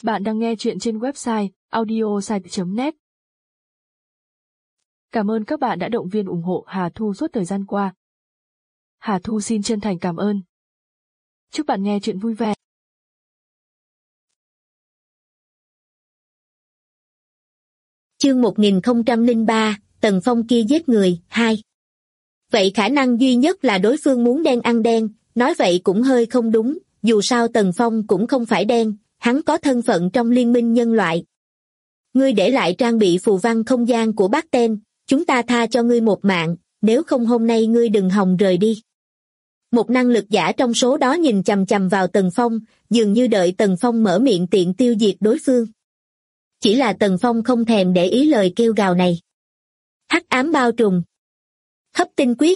Bạn đang nghe chuyện trên website audiosite.net. Cảm ơn các bạn đã động viên ủng hộ Hà Thu suốt thời gian qua. Hà Thu xin chân thành cảm ơn. Chúc bạn nghe chuyện vui vẻ. Chương 1003, Tần Phong kia giết người, 2. Vậy khả năng duy nhất là đối phương muốn đen ăn đen, nói vậy cũng hơi không đúng, dù sao Tần Phong cũng không phải đen, hắn có thân phận trong liên minh nhân loại. Ngươi để lại trang bị phù văn không gian của bác Ten, chúng ta tha cho ngươi một mạng, nếu không hôm nay ngươi đừng hòng rời đi. Một năng lực giả trong số đó nhìn chằm chằm vào Tần Phong, dường như đợi Tần Phong mở miệng tiện tiêu diệt đối phương. Chỉ là Tần Phong không thèm để ý lời kêu gào này. Hắc ám bao trùm. Hấp tinh quyết.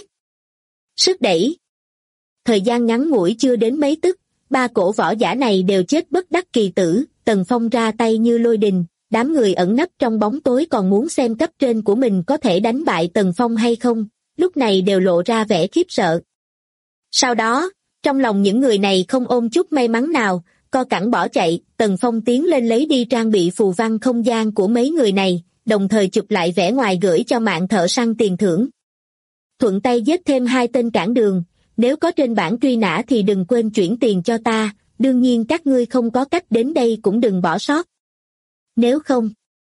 Sức đẩy. Thời gian ngắn ngủi chưa đến mấy tức, ba cổ võ giả này đều chết bất đắc kỳ tử. Tần Phong ra tay như lôi đình, đám người ẩn nấp trong bóng tối còn muốn xem cấp trên của mình có thể đánh bại Tần Phong hay không, lúc này đều lộ ra vẻ khiếp sợ. Sau đó, trong lòng những người này không ôm chút may mắn nào, co cẳng bỏ chạy. Tần Phong tiến lên lấy đi trang bị phù văn không gian của mấy người này, đồng thời chụp lại vẻ ngoài gửi cho mạng thợ săn tiền thưởng. Thuận tay giết thêm 2 tên cản đường, nếu có trên bảng truy nã thì đừng quên chuyển tiền cho ta, đương nhiên các ngươi không có cách đến đây cũng đừng bỏ sót. Nếu không,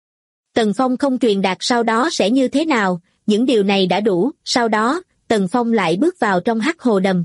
Tần Phong không truyền đạt sau đó sẽ như thế nào, những điều này đã đủ. Sau đó, Tần Phong lại bước vào trong hắc hồ đầm.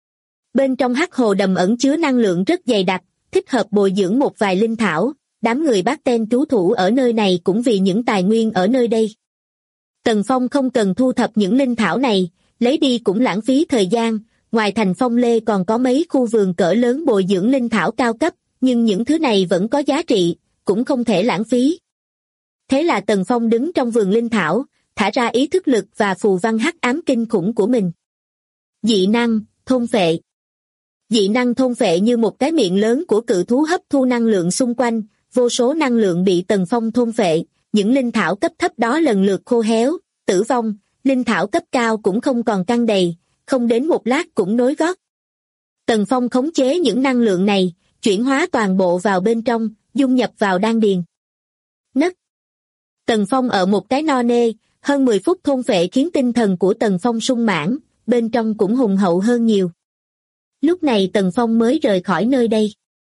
Bên trong hắc hồ đầm ẩn chứa năng lượng rất dày đặc, thích hợp bồi dưỡng một vài linh thảo, đám người bác Ten trú thủ ở nơi này cũng vì những tài nguyên ở nơi đây. Tần Phong không cần thu thập những linh thảo này, lấy đi cũng lãng phí thời gian, ngoài thành Phong Lê còn có mấy khu vườn cỡ lớn bồi dưỡng linh thảo cao cấp, nhưng những thứ này vẫn có giá trị, cũng không thể lãng phí. Thế là Tần Phong đứng trong vườn linh thảo, thả ra ý thức lực và phù văn hắc ám kinh khủng của mình. Dị năng, thôn phệ. Dị năng thôn phệ như một cái miệng lớn của cự thú hấp thu năng lượng xung quanh, vô số năng lượng bị Tần Phong thôn phệ, những linh thảo cấp thấp đó lần lượt khô héo, tử vong, linh thảo cấp cao cũng không còn căng đầy, không đến một lát cũng nối gót. Tần Phong khống chế những năng lượng này, chuyển hóa toàn bộ vào bên trong, dung nhập vào đan điền. Nấc. Tần Phong ở một cái no nê, hơn 10 phút thôn phệ khiến tinh thần của Tần Phong sung mãn, bên trong cũng hùng hậu hơn nhiều. Lúc này Tần Phong mới rời khỏi nơi đây.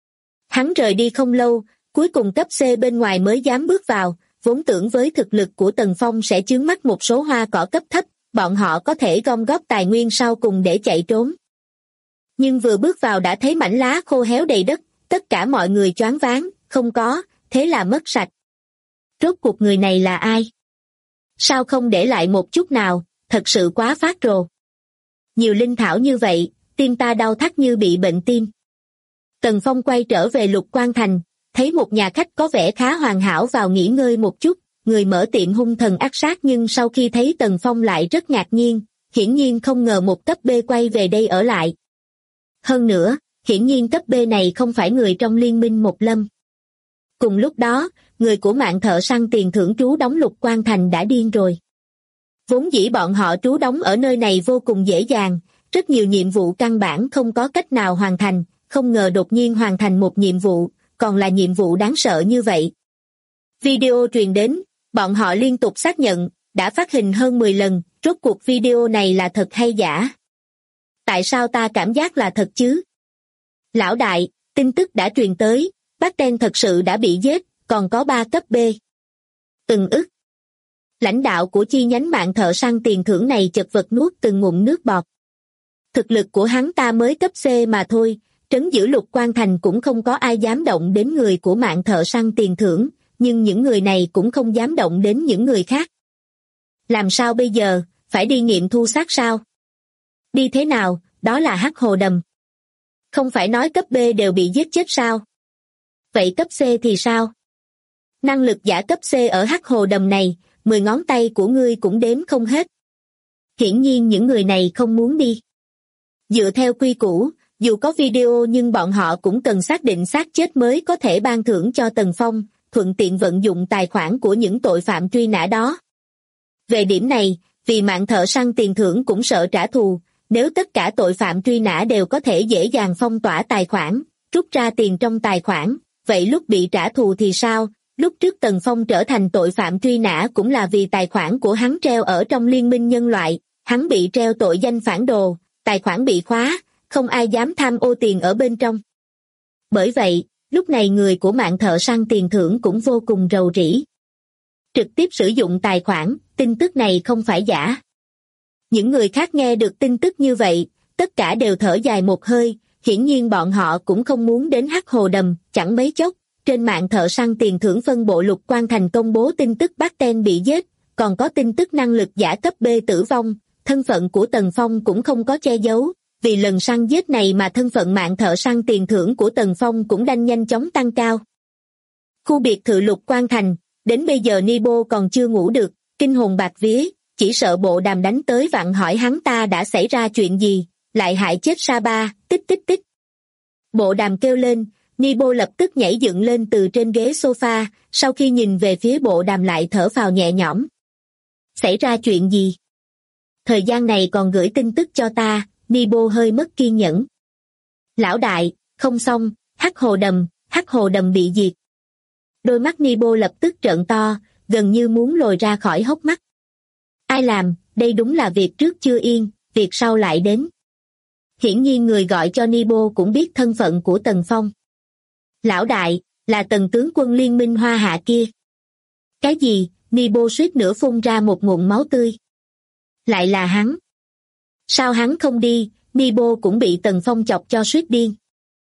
Hắn rời đi không lâu, cuối cùng cấp C bên ngoài mới dám bước vào, vốn tưởng với thực lực của Tần Phong sẽ chướng mắt một số hoa cỏ cấp thấp, bọn họ có thể gom góp tài nguyên sau cùng để chạy trốn. Nhưng vừa bước vào đã thấy mảnh lá khô héo đầy đất, tất cả mọi người choáng váng, không có, thế là mất sạch. Rốt cuộc người này là ai? Sao không để lại một chút nào, thật sự quá phát rồ. Nhiều linh thảo như vậy, tim ta đau thắt như bị bệnh tim. Tần Phong quay trở về Lục Quan Thành, thấy một nhà khách có vẻ khá hoàn hảo vào nghỉ ngơi một chút, người mở tiệm hung thần ác sát nhưng sau khi thấy Tần Phong lại rất ngạc nhiên, hiển nhiên không ngờ một cấp B quay về đây ở lại. Hơn nữa, hiển nhiên cấp B này không phải người trong liên minh Một Lâm. Cùng lúc đó, người của mạng thợ săn tiền thưởng trú đóng Lục Quan Thành đã điên rồi. Vốn dĩ bọn họ trú đóng ở nơi này vô cùng dễ dàng, rất nhiều nhiệm vụ căn bản không có cách nào hoàn thành, không ngờ đột nhiên hoàn thành một nhiệm vụ, còn là nhiệm vụ đáng sợ như vậy. Video truyền đến, bọn họ liên tục xác nhận, đã phát hình hơn 10 lần, rốt cuộc video này là thật hay giả? Tại sao ta cảm giác là thật chứ? Lão đại, tin tức đã truyền tới, bác Ten thật sự đã bị giết, còn có 3 cấp B. Ức. Lãnh đạo của chi nhánh mạng thợ săn tiền thưởng này chật vật nuốt từng ngụm nước bọt. Thực lực của hắn ta mới cấp C mà thôi, trấn giữ Lục Quan Thành cũng không có ai dám động đến người của mạng thợ săn tiền thưởng, nhưng những người này cũng không dám động đến những người khác. Làm sao bây giờ, phải đi nghiệm thu xác sao? Đi thế nào, đó là hắc hồ đầm. Không phải nói cấp B đều bị giết chết sao? Vậy cấp C thì sao? Năng lực giả cấp C ở hắc hồ đầm này, 10 ngón tay của ngươi cũng đếm không hết. Hiển nhiên những người này không muốn đi. Dựa theo quy củ, dù có video nhưng bọn họ cũng cần xác định xác chết mới có thể ban thưởng cho Tần Phong, thuận tiện vận dụng tài khoản của những tội phạm truy nã đó. Về điểm này, vì mạng thợ săn tiền thưởng cũng sợ trả thù, nếu tất cả tội phạm truy nã đều có thể dễ dàng phong tỏa tài khoản, rút ra tiền trong tài khoản, vậy lúc bị trả thù thì sao? Lúc trước Tần Phong trở thành tội phạm truy nã cũng là vì tài khoản của hắn treo ở trong Liên minh Nhân loại, hắn bị treo tội danh phản đồ, tài khoản bị khóa, không ai dám tham ô tiền ở bên trong. Bởi vậy, lúc này người của mạng thợ săn tiền thưởng cũng vô cùng rầu rĩ. Trực tiếp sử dụng tài khoản, tin tức này không phải giả. Những người khác nghe được tin tức như vậy, tất cả đều thở dài một hơi, hiển nhiên bọn họ cũng không muốn đến Hắc Hồ Đầm, chẳng mấy chốc. Trên mạng thợ săn tiền thưởng phân bộ Lục Quan Thành công bố tin tức Bác Ten bị giết, còn có tin tức năng lực giả cấp B tử vong, thân phận của Tần Phong cũng không có che giấu, vì lần săn giết này mà thân phận mạng thợ săn tiền thưởng của Tần Phong cũng đang nhanh chóng tăng cao. Khu biệt thự Lục Quan Thành, đến bây giờ Nibo còn chưa ngủ được, kinh hồn bạt vía, chỉ sợ Bộ Đàm đánh tới vặn hỏi hắn ta đã xảy ra chuyện gì, lại hại chết Sa Ba, tích tích tích. Bộ Đàm kêu lên. Nibo lập tức nhảy dựng lên từ trên ghế sofa, sau khi nhìn về phía Bộ Đàm lại thở phào nhẹ nhõm. Xảy ra chuyện gì? Thời gian này còn gửi tin tức cho ta, Nibo hơi mất kiên nhẫn. Lão đại, không xong, Hắc Hồ Đầm bị diệt. Đôi mắt Nibo lập tức trợn to, gần như muốn lồi ra khỏi hốc mắt. Ai làm, đây đúng là việc trước chưa yên, việc sau lại đến. Hiển nhiên người gọi cho Nibo cũng biết thân phận của Tần Phong. Lão đại, là Tần tướng quân Liên minh Hoa Hạ kia. Cái gì? Nibo suýt nữa phun ra một ngụm máu tươi. Lại là hắn. Sao hắn không đi? Nibo cũng bị Tần Phong chọc cho suýt điên.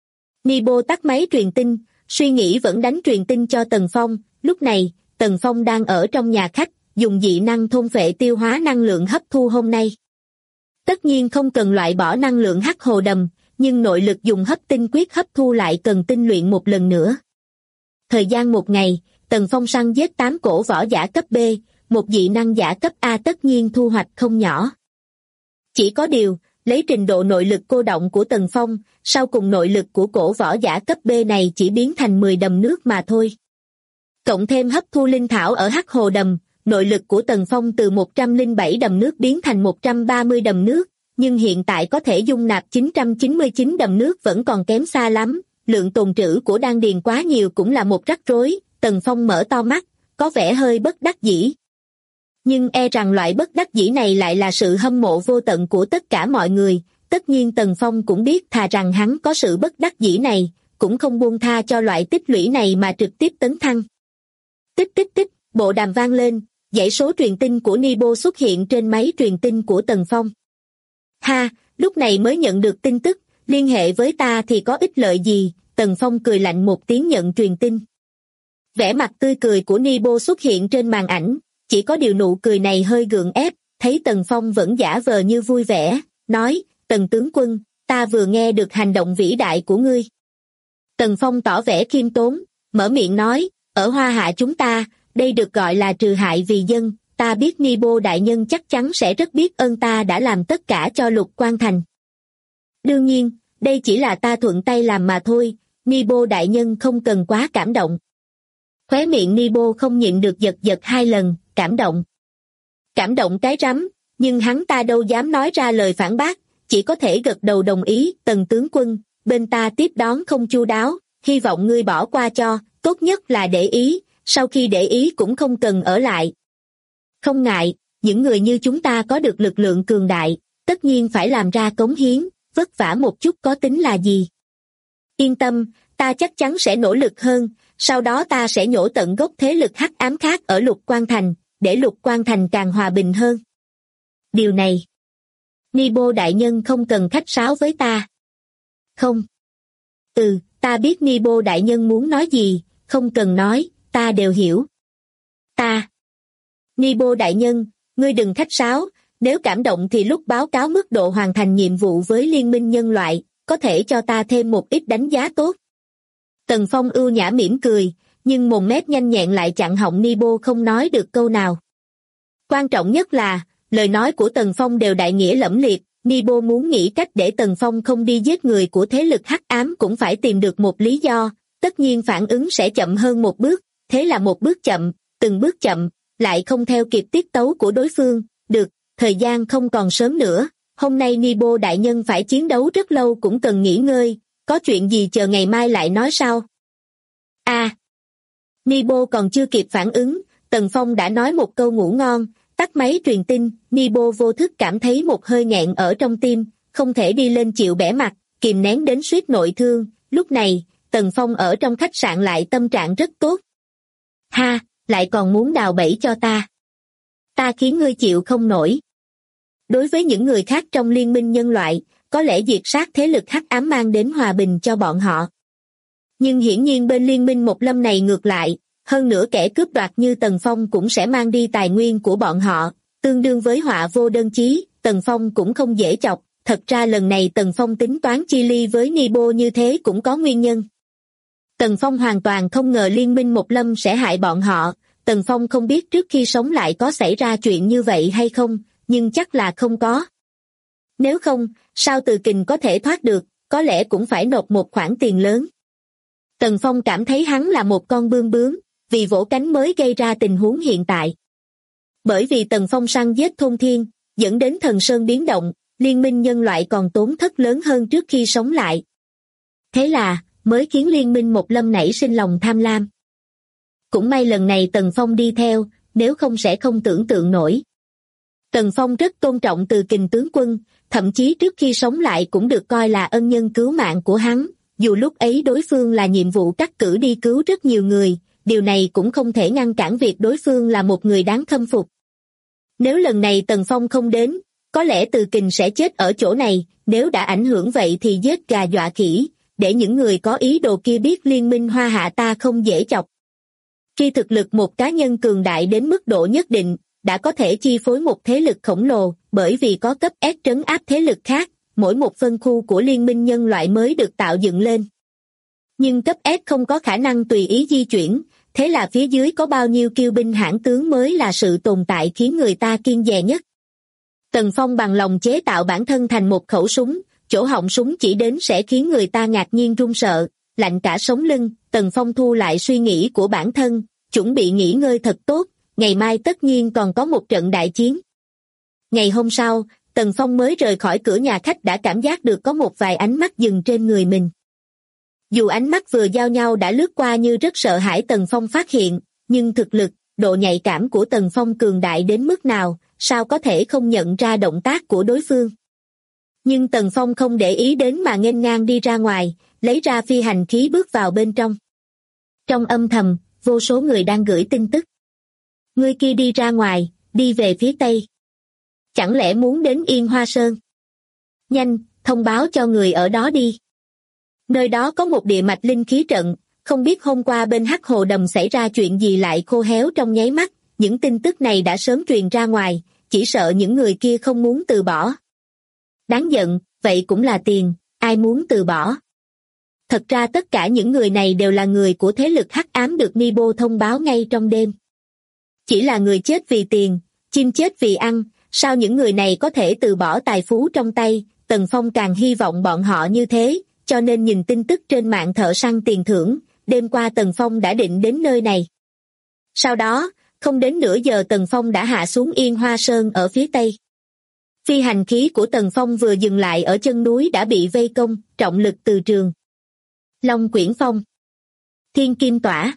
Nibo tắt máy truyền tin, suy nghĩ vẫn đánh truyền tin cho Tần Phong. Lúc này, Tần Phong đang ở trong nhà khách, dùng dị năng thôn phệ tiêu hóa năng lượng hấp thu hôm nay. Tất nhiên không cần loại bỏ năng lượng Hắc Hồ Đầm, nhưng nội lực dùng hấp tinh quyết hấp thu lại cần tinh luyện một lần nữa. Thời gian một ngày, Tần Phong săn giết 8 cổ võ giả cấp B, một dị năng giả cấp A tất nhiên thu hoạch không nhỏ. Chỉ có điều, lấy trình độ nội lực cô động của Tần Phong, sau cùng nội lực của cổ võ giả cấp B này chỉ biến thành 10 đầm nước mà thôi. Cộng thêm hấp thu linh thảo ở Hắc Hồ Đầm, nội lực của Tần Phong từ 107 đầm nước biến thành 130 đầm nước, nhưng hiện tại có thể dung nạp 999 đầm nước vẫn còn kém xa lắm, lượng tồn trữ của đan điền quá nhiều cũng là một rắc rối. Tần Phong mở to mắt, có vẻ hơi bất đắc dĩ. Nhưng e rằng loại bất đắc dĩ này lại là sự hâm mộ vô tận của tất cả mọi người, tất nhiên Tần Phong cũng biết thà rằng hắn có sự bất đắc dĩ này, cũng không buông tha cho loại tích lũy này mà trực tiếp tấn thăng. Tích tích tích, bộ đàm vang lên, dãy số truyền tin của Nibo xuất hiện trên máy truyền tin của Tần Phong. Ha, lúc này mới nhận được tin tức, liên hệ với ta thì có ích lợi gì? Tần Phong cười lạnh một tiếng nhận truyền tin. Vẻ mặt tươi cười của Nibo xuất hiện trên màn ảnh, chỉ có điều nụ cười này hơi gượng ép, thấy Tần Phong vẫn giả vờ như vui vẻ, nói, Tần tướng quân, ta vừa nghe được hành động vĩ đại của ngươi. Tần Phong tỏ vẻ khiêm tốn, mở miệng nói, ở Hoa Hạ chúng ta, đây được gọi là trừ hại vì dân, ta biết Nibo đại nhân chắc chắn sẽ rất biết ơn ta đã làm tất cả cho Lục Quan Thành. Đương nhiên, đây chỉ là ta thuận tay làm mà thôi, Nibo đại nhân không cần quá cảm động. Khóe miệng Nibo không nhịn được giật giật 2 lần, cảm động. Cảm động cái rắm, nhưng hắn ta đâu dám nói ra lời phản bác, chỉ có thể gật đầu đồng ý. Tần tướng quân, bên ta tiếp đón không chu đáo, hy vọng ngươi bỏ qua cho, tốt nhất là để ý, sau khi để ý cũng không cần ở lại. Không ngại, những người như chúng ta có được lực lượng cường đại, tất nhiên phải làm ra cống hiến, vất vả một chút có tính là gì. Yên tâm, ta chắc chắn sẽ nỗ lực hơn, sau đó ta sẽ nhổ tận gốc thế lực hắc ám khác ở Lục Quan Thành, để Lục Quan Thành càng hòa bình hơn. Điều này, Nibo đại nhân không cần khách sáo với ta. Không. Ta biết Nibo đại nhân muốn nói gì, không cần nói, ta đều hiểu. Nibo đại nhân, ngươi đừng khách sáo, nếu cảm động thì lúc báo cáo mức độ hoàn thành nhiệm vụ với Liên minh Nhân loại, có thể cho ta thêm một ít đánh giá tốt. Tần Phong ưu nhã mỉm cười, nhưng mồm mép nhanh nhẹn lại chặn họng Nibo không nói được câu nào. Quan trọng nhất là, lời nói của Tần Phong đều đại nghĩa lẫm liệt, Nibo muốn nghĩ cách để Tần Phong không đi giết người của thế lực hắc ám cũng phải tìm được một lý do, tất nhiên phản ứng sẽ chậm hơn một bước, thế là một bước chậm, từng bước chậm, lại không theo kịp tiết tấu của đối phương, được, thời gian không còn sớm nữa, hôm nay Nibo đại nhân phải chiến đấu rất lâu cũng cần nghỉ ngơi, có chuyện gì chờ ngày mai lại nói sau. Nibo còn chưa kịp phản ứng, Tần Phong đã nói một câu ngủ ngon, tắt máy truyền tin. Nibo vô thức cảm thấy một hơi nghẹn ở trong tim, không thể đi lên chịu bẻ mặt, kìm nén đến suýt nội thương. Lúc này, Tần Phong ở trong khách sạn lại tâm trạng rất tốt. Ha, lại còn muốn đào bẫy cho ta. Ta khiến ngươi chịu không nổi. Đối với những người khác trong liên minh nhân loại, có lẽ diệt sát thế lực hắc ám mang đến hòa bình cho bọn họ. Nhưng hiển nhiên bên liên minh Một Lâm này ngược lại, hơn nữa kẻ cướp đoạt như Tần Phong cũng sẽ mang đi tài nguyên của bọn họ, tương đương với họa vô đơn chí. Tần Phong cũng không dễ chọc, thật ra lần này Tần Phong tính toán chi ly với Nibo như thế cũng có nguyên nhân. Tần Phong hoàn toàn không ngờ liên minh Một Lâm sẽ hại bọn họ. Tần Phong không biết trước khi sống lại có xảy ra chuyện như vậy hay không, nhưng chắc là không có. Nếu không, sao Từ Kình có thể thoát được, có lẽ cũng phải nộp một khoản tiền lớn. Tần Phong cảm thấy hắn là một con bươm bướm, vì vỗ cánh mới gây ra tình huống hiện tại. Bởi vì Tần Phong săn giết thôn thiên, dẫn đến thần sơn biến động, liên minh nhân loại còn tốn thất lớn hơn trước khi sống lại. Thế là, mới khiến liên minh Một Lâm nảy sinh lòng tham lam. Cũng may lần này Tần Phong đi theo, nếu không sẽ không tưởng tượng nổi. Tần Phong rất tôn trọng Từ Kình tướng quân, thậm chí trước khi sống lại cũng được coi là ân nhân cứu mạng của hắn, dù lúc ấy đối phương là nhiệm vụ cắt cử đi cứu rất nhiều người, điều này cũng không thể ngăn cản việc đối phương là một người đáng khâm phục. Nếu lần này Tần Phong không đến, có lẽ Từ Kình sẽ chết ở chỗ này, nếu đã ảnh hưởng vậy thì giết gà dọa khỉ, để những người có ý đồ kia biết liên minh Hoa Hạ ta không dễ chọc. Khi thực lực một cá nhân cường đại đến mức độ nhất định, đã có thể chi phối một thế lực khổng lồ, bởi vì có cấp S trấn áp thế lực khác, mỗi một phân khu của liên minh nhân loại mới được tạo dựng lên. Nhưng cấp S không có khả năng tùy ý di chuyển, thế là phía dưới có bao nhiêu kiêu binh hãn tướng mới là sự tồn tại khiến người ta kiêng dè nhất. Tần Phong bằng lòng chế tạo bản thân thành một khẩu súng, chỗ họng súng chỉ đến sẽ khiến người ta ngạc nhiên run sợ, lạnh cả sống lưng. Tần Phong thu lại suy nghĩ của bản thân, chuẩn bị nghỉ ngơi thật tốt, ngày mai tất nhiên còn có một trận đại chiến. Ngày hôm sau, Tần Phong mới rời khỏi cửa nhà khách đã cảm giác được có một vài ánh mắt dừng trên người mình. Dù ánh mắt vừa giao nhau đã lướt qua như rất sợ hãi Tần Phong phát hiện, nhưng thực lực, độ nhạy cảm của Tần Phong cường đại đến mức nào, sao có thể không nhận ra động tác của đối phương. Nhưng Tần Phong không để ý đến mà nghênh ngang đi ra ngoài, lấy ra phi hành khí bước vào bên trong. Trong âm thầm, vô số người đang gửi tin tức. Người kia đi ra ngoài, đi về phía Tây. Chẳng lẽ muốn đến Yên Hoa Sơn? Nhanh, thông báo cho người ở đó đi. Nơi đó có một địa mạch linh khí trận, không biết hôm qua bên Hắc Hồ Đầm xảy ra chuyện gì lại khô héo trong nháy mắt, những tin tức này đã sớm truyền ra ngoài, chỉ sợ những người kia không muốn từ bỏ. Đáng giận, vậy cũng là tiền, ai muốn từ bỏ? Thật ra tất cả những người này đều là người của thế lực hắc ám được Nibo thông báo ngay trong đêm. Chỉ là người chết vì tiền, chim chết vì ăn, sao những người này có thể từ bỏ tài phú trong tay? Tần Phong càng hy vọng bọn họ như thế, cho nên nhìn tin tức trên mạng thợ săn tiền thưởng, đêm qua Tần Phong đã định đến nơi này. Sau đó, không đến nửa giờ Tần Phong đã hạ xuống Yên Hoa Sơn ở phía Tây. Phi hành khí của Tần Phong vừa dừng lại ở chân núi đã bị vây công, trọng lực từ trường. Long Quyển Phong, Thiên Kim Tỏa.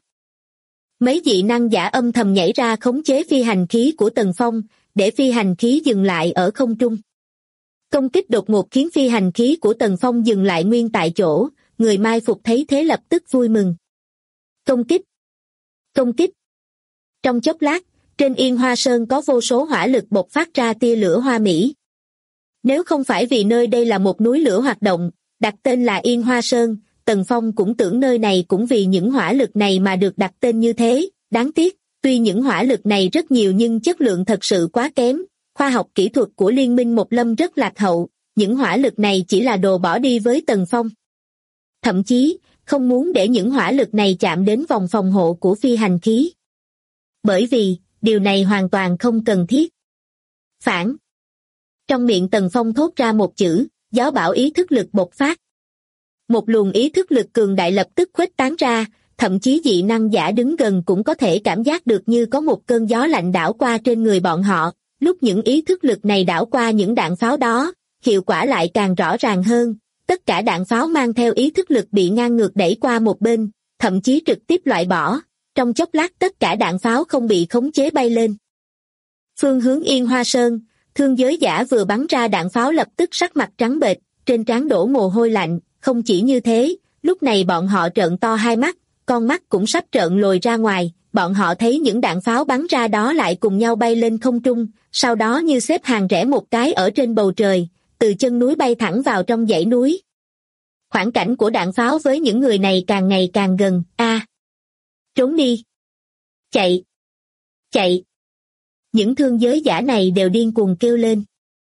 Mấy dị năng giả âm thầm nhảy ra khống chế phi hành khí của Tần Phong, để phi hành khí dừng lại ở không trung. Công kích đột ngột khiến phi hành khí của Tần Phong dừng lại nguyên tại chỗ, người mai phục thấy thế lập tức vui mừng. Công kích! Công kích! Trong chốc lát, trên Yên Hoa Sơn có vô số hỏa lực bộc phát ra tia lửa hoa mỹ. Nếu không phải vì nơi đây là một núi lửa hoạt động, đặt tên là Yên Hoa Sơn, Tần Phong cũng tưởng nơi này cũng vì những hỏa lực này mà được đặt tên như thế. Đáng tiếc, tuy những hỏa lực này rất nhiều nhưng chất lượng thật sự quá kém, khoa học kỹ thuật của Liên minh Một Lâm rất lạc hậu, những hỏa lực này chỉ là đồ bỏ đi với Tần Phong. Thậm chí, không muốn để những hỏa lực này chạm đến vòng phòng hộ của phi hành khí. Bởi vì, điều này hoàn toàn không cần thiết. Phản. Trong miệng Tần Phong thốt ra một chữ, gió bão ý thức lực bộc phát. Một luồng ý thức lực cường đại lập tức khuếch tán ra, thậm chí dị năng giả đứng gần cũng có thể cảm giác được như có một cơn gió lạnh đảo qua trên người bọn họ. Lúc những ý thức lực này đảo qua những đạn pháo đó, hiệu quả lại càng rõ ràng hơn. Tất cả đạn pháo mang theo ý thức lực bị ngang ngược đẩy qua một bên, thậm chí trực tiếp loại bỏ, trong chốc lát tất cả đạn pháo không bị khống chế bay lên. Phương hướng Yên Hoa Sơn, thương giới giả vừa bắn ra đạn pháo lập tức sắc mặt trắng bệch, trên trán đổ mồ hôi lạnh, không chỉ như thế, lúc này bọn họ trợn to hai mắt, con mắt cũng sắp trợn lồi ra ngoài, bọn họ thấy những đạn pháo bắn ra đó lại cùng nhau bay lên không trung, sau đó như xếp hàng rẽ một cái ở trên bầu trời, từ chân núi bay thẳng vào trong dãy núi. Khoảng cảnh của đạn pháo với những người này càng ngày càng gần, trốn đi! Chạy! Chạy! Những thương giới giả này đều điên cuồng kêu lên.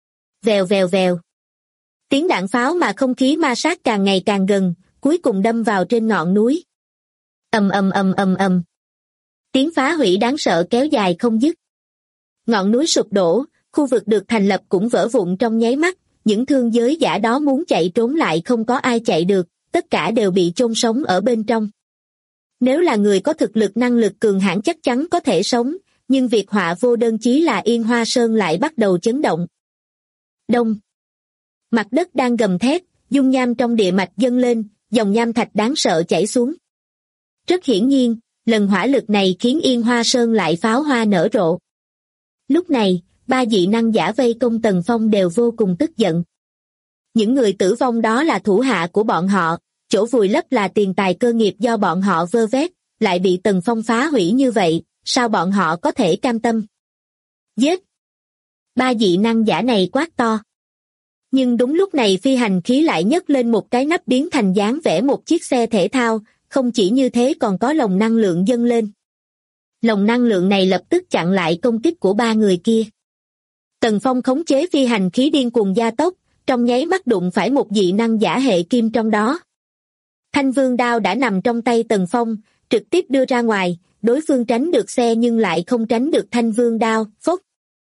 Vèo vèo vèo. Tiếng đạn pháo mà không khí ma sát càng ngày càng gần, cuối cùng đâm vào trên ngọn núi. Ầm ầm ầm ầm ầm. Tiếng phá hủy đáng sợ kéo dài không dứt. Ngọn núi sụp đổ, khu vực được thành lập cũng vỡ vụn trong nháy mắt, những thương giới giả đó muốn chạy trốn lại không có ai chạy được, tất cả đều bị chôn sống ở bên trong. Nếu là người có thực lực năng lực cường hãn chắc chắn có thể sống, nhưng việc họa vô đơn chí là Yên Hoa Sơn lại bắt đầu chấn động. Đông. Mặt đất đang gầm thét, dung nham trong địa mạch dâng lên, dòng nham thạch đáng sợ chảy xuống. Rất hiển nhiên, lần hỏa lực này khiến Yên Hoa Sơn lại pháo hoa nở rộ. Lúc này, ba dị năng giả vây công Tần Phong đều vô cùng tức giận. Những người tử vong đó là thủ hạ của bọn họ, chỗ vùi lấp là tiền tài cơ nghiệp do bọn họ vơ vét, lại bị Tần Phong phá hủy như vậy, sao bọn họ có thể cam tâm? Giết! Ba dị năng giả này quát to. Nhưng đúng lúc này phi hành khí lại nhấc lên một cái nắp biến thành dáng vẽ một chiếc xe thể thao, không chỉ như thế còn có lồng năng lượng dâng lên. Lồng năng lượng này lập tức chặn lại công kích của ba người kia. Tần Phong khống chế phi hành khí điên cuồng gia tốc, trong nháy mắt đụng phải một dị năng giả hệ kim trong đó. Thanh vương đao đã nằm trong tay Tần Phong, trực tiếp đưa ra ngoài, đối phương tránh được xe nhưng lại không tránh được thanh vương đao, phốc.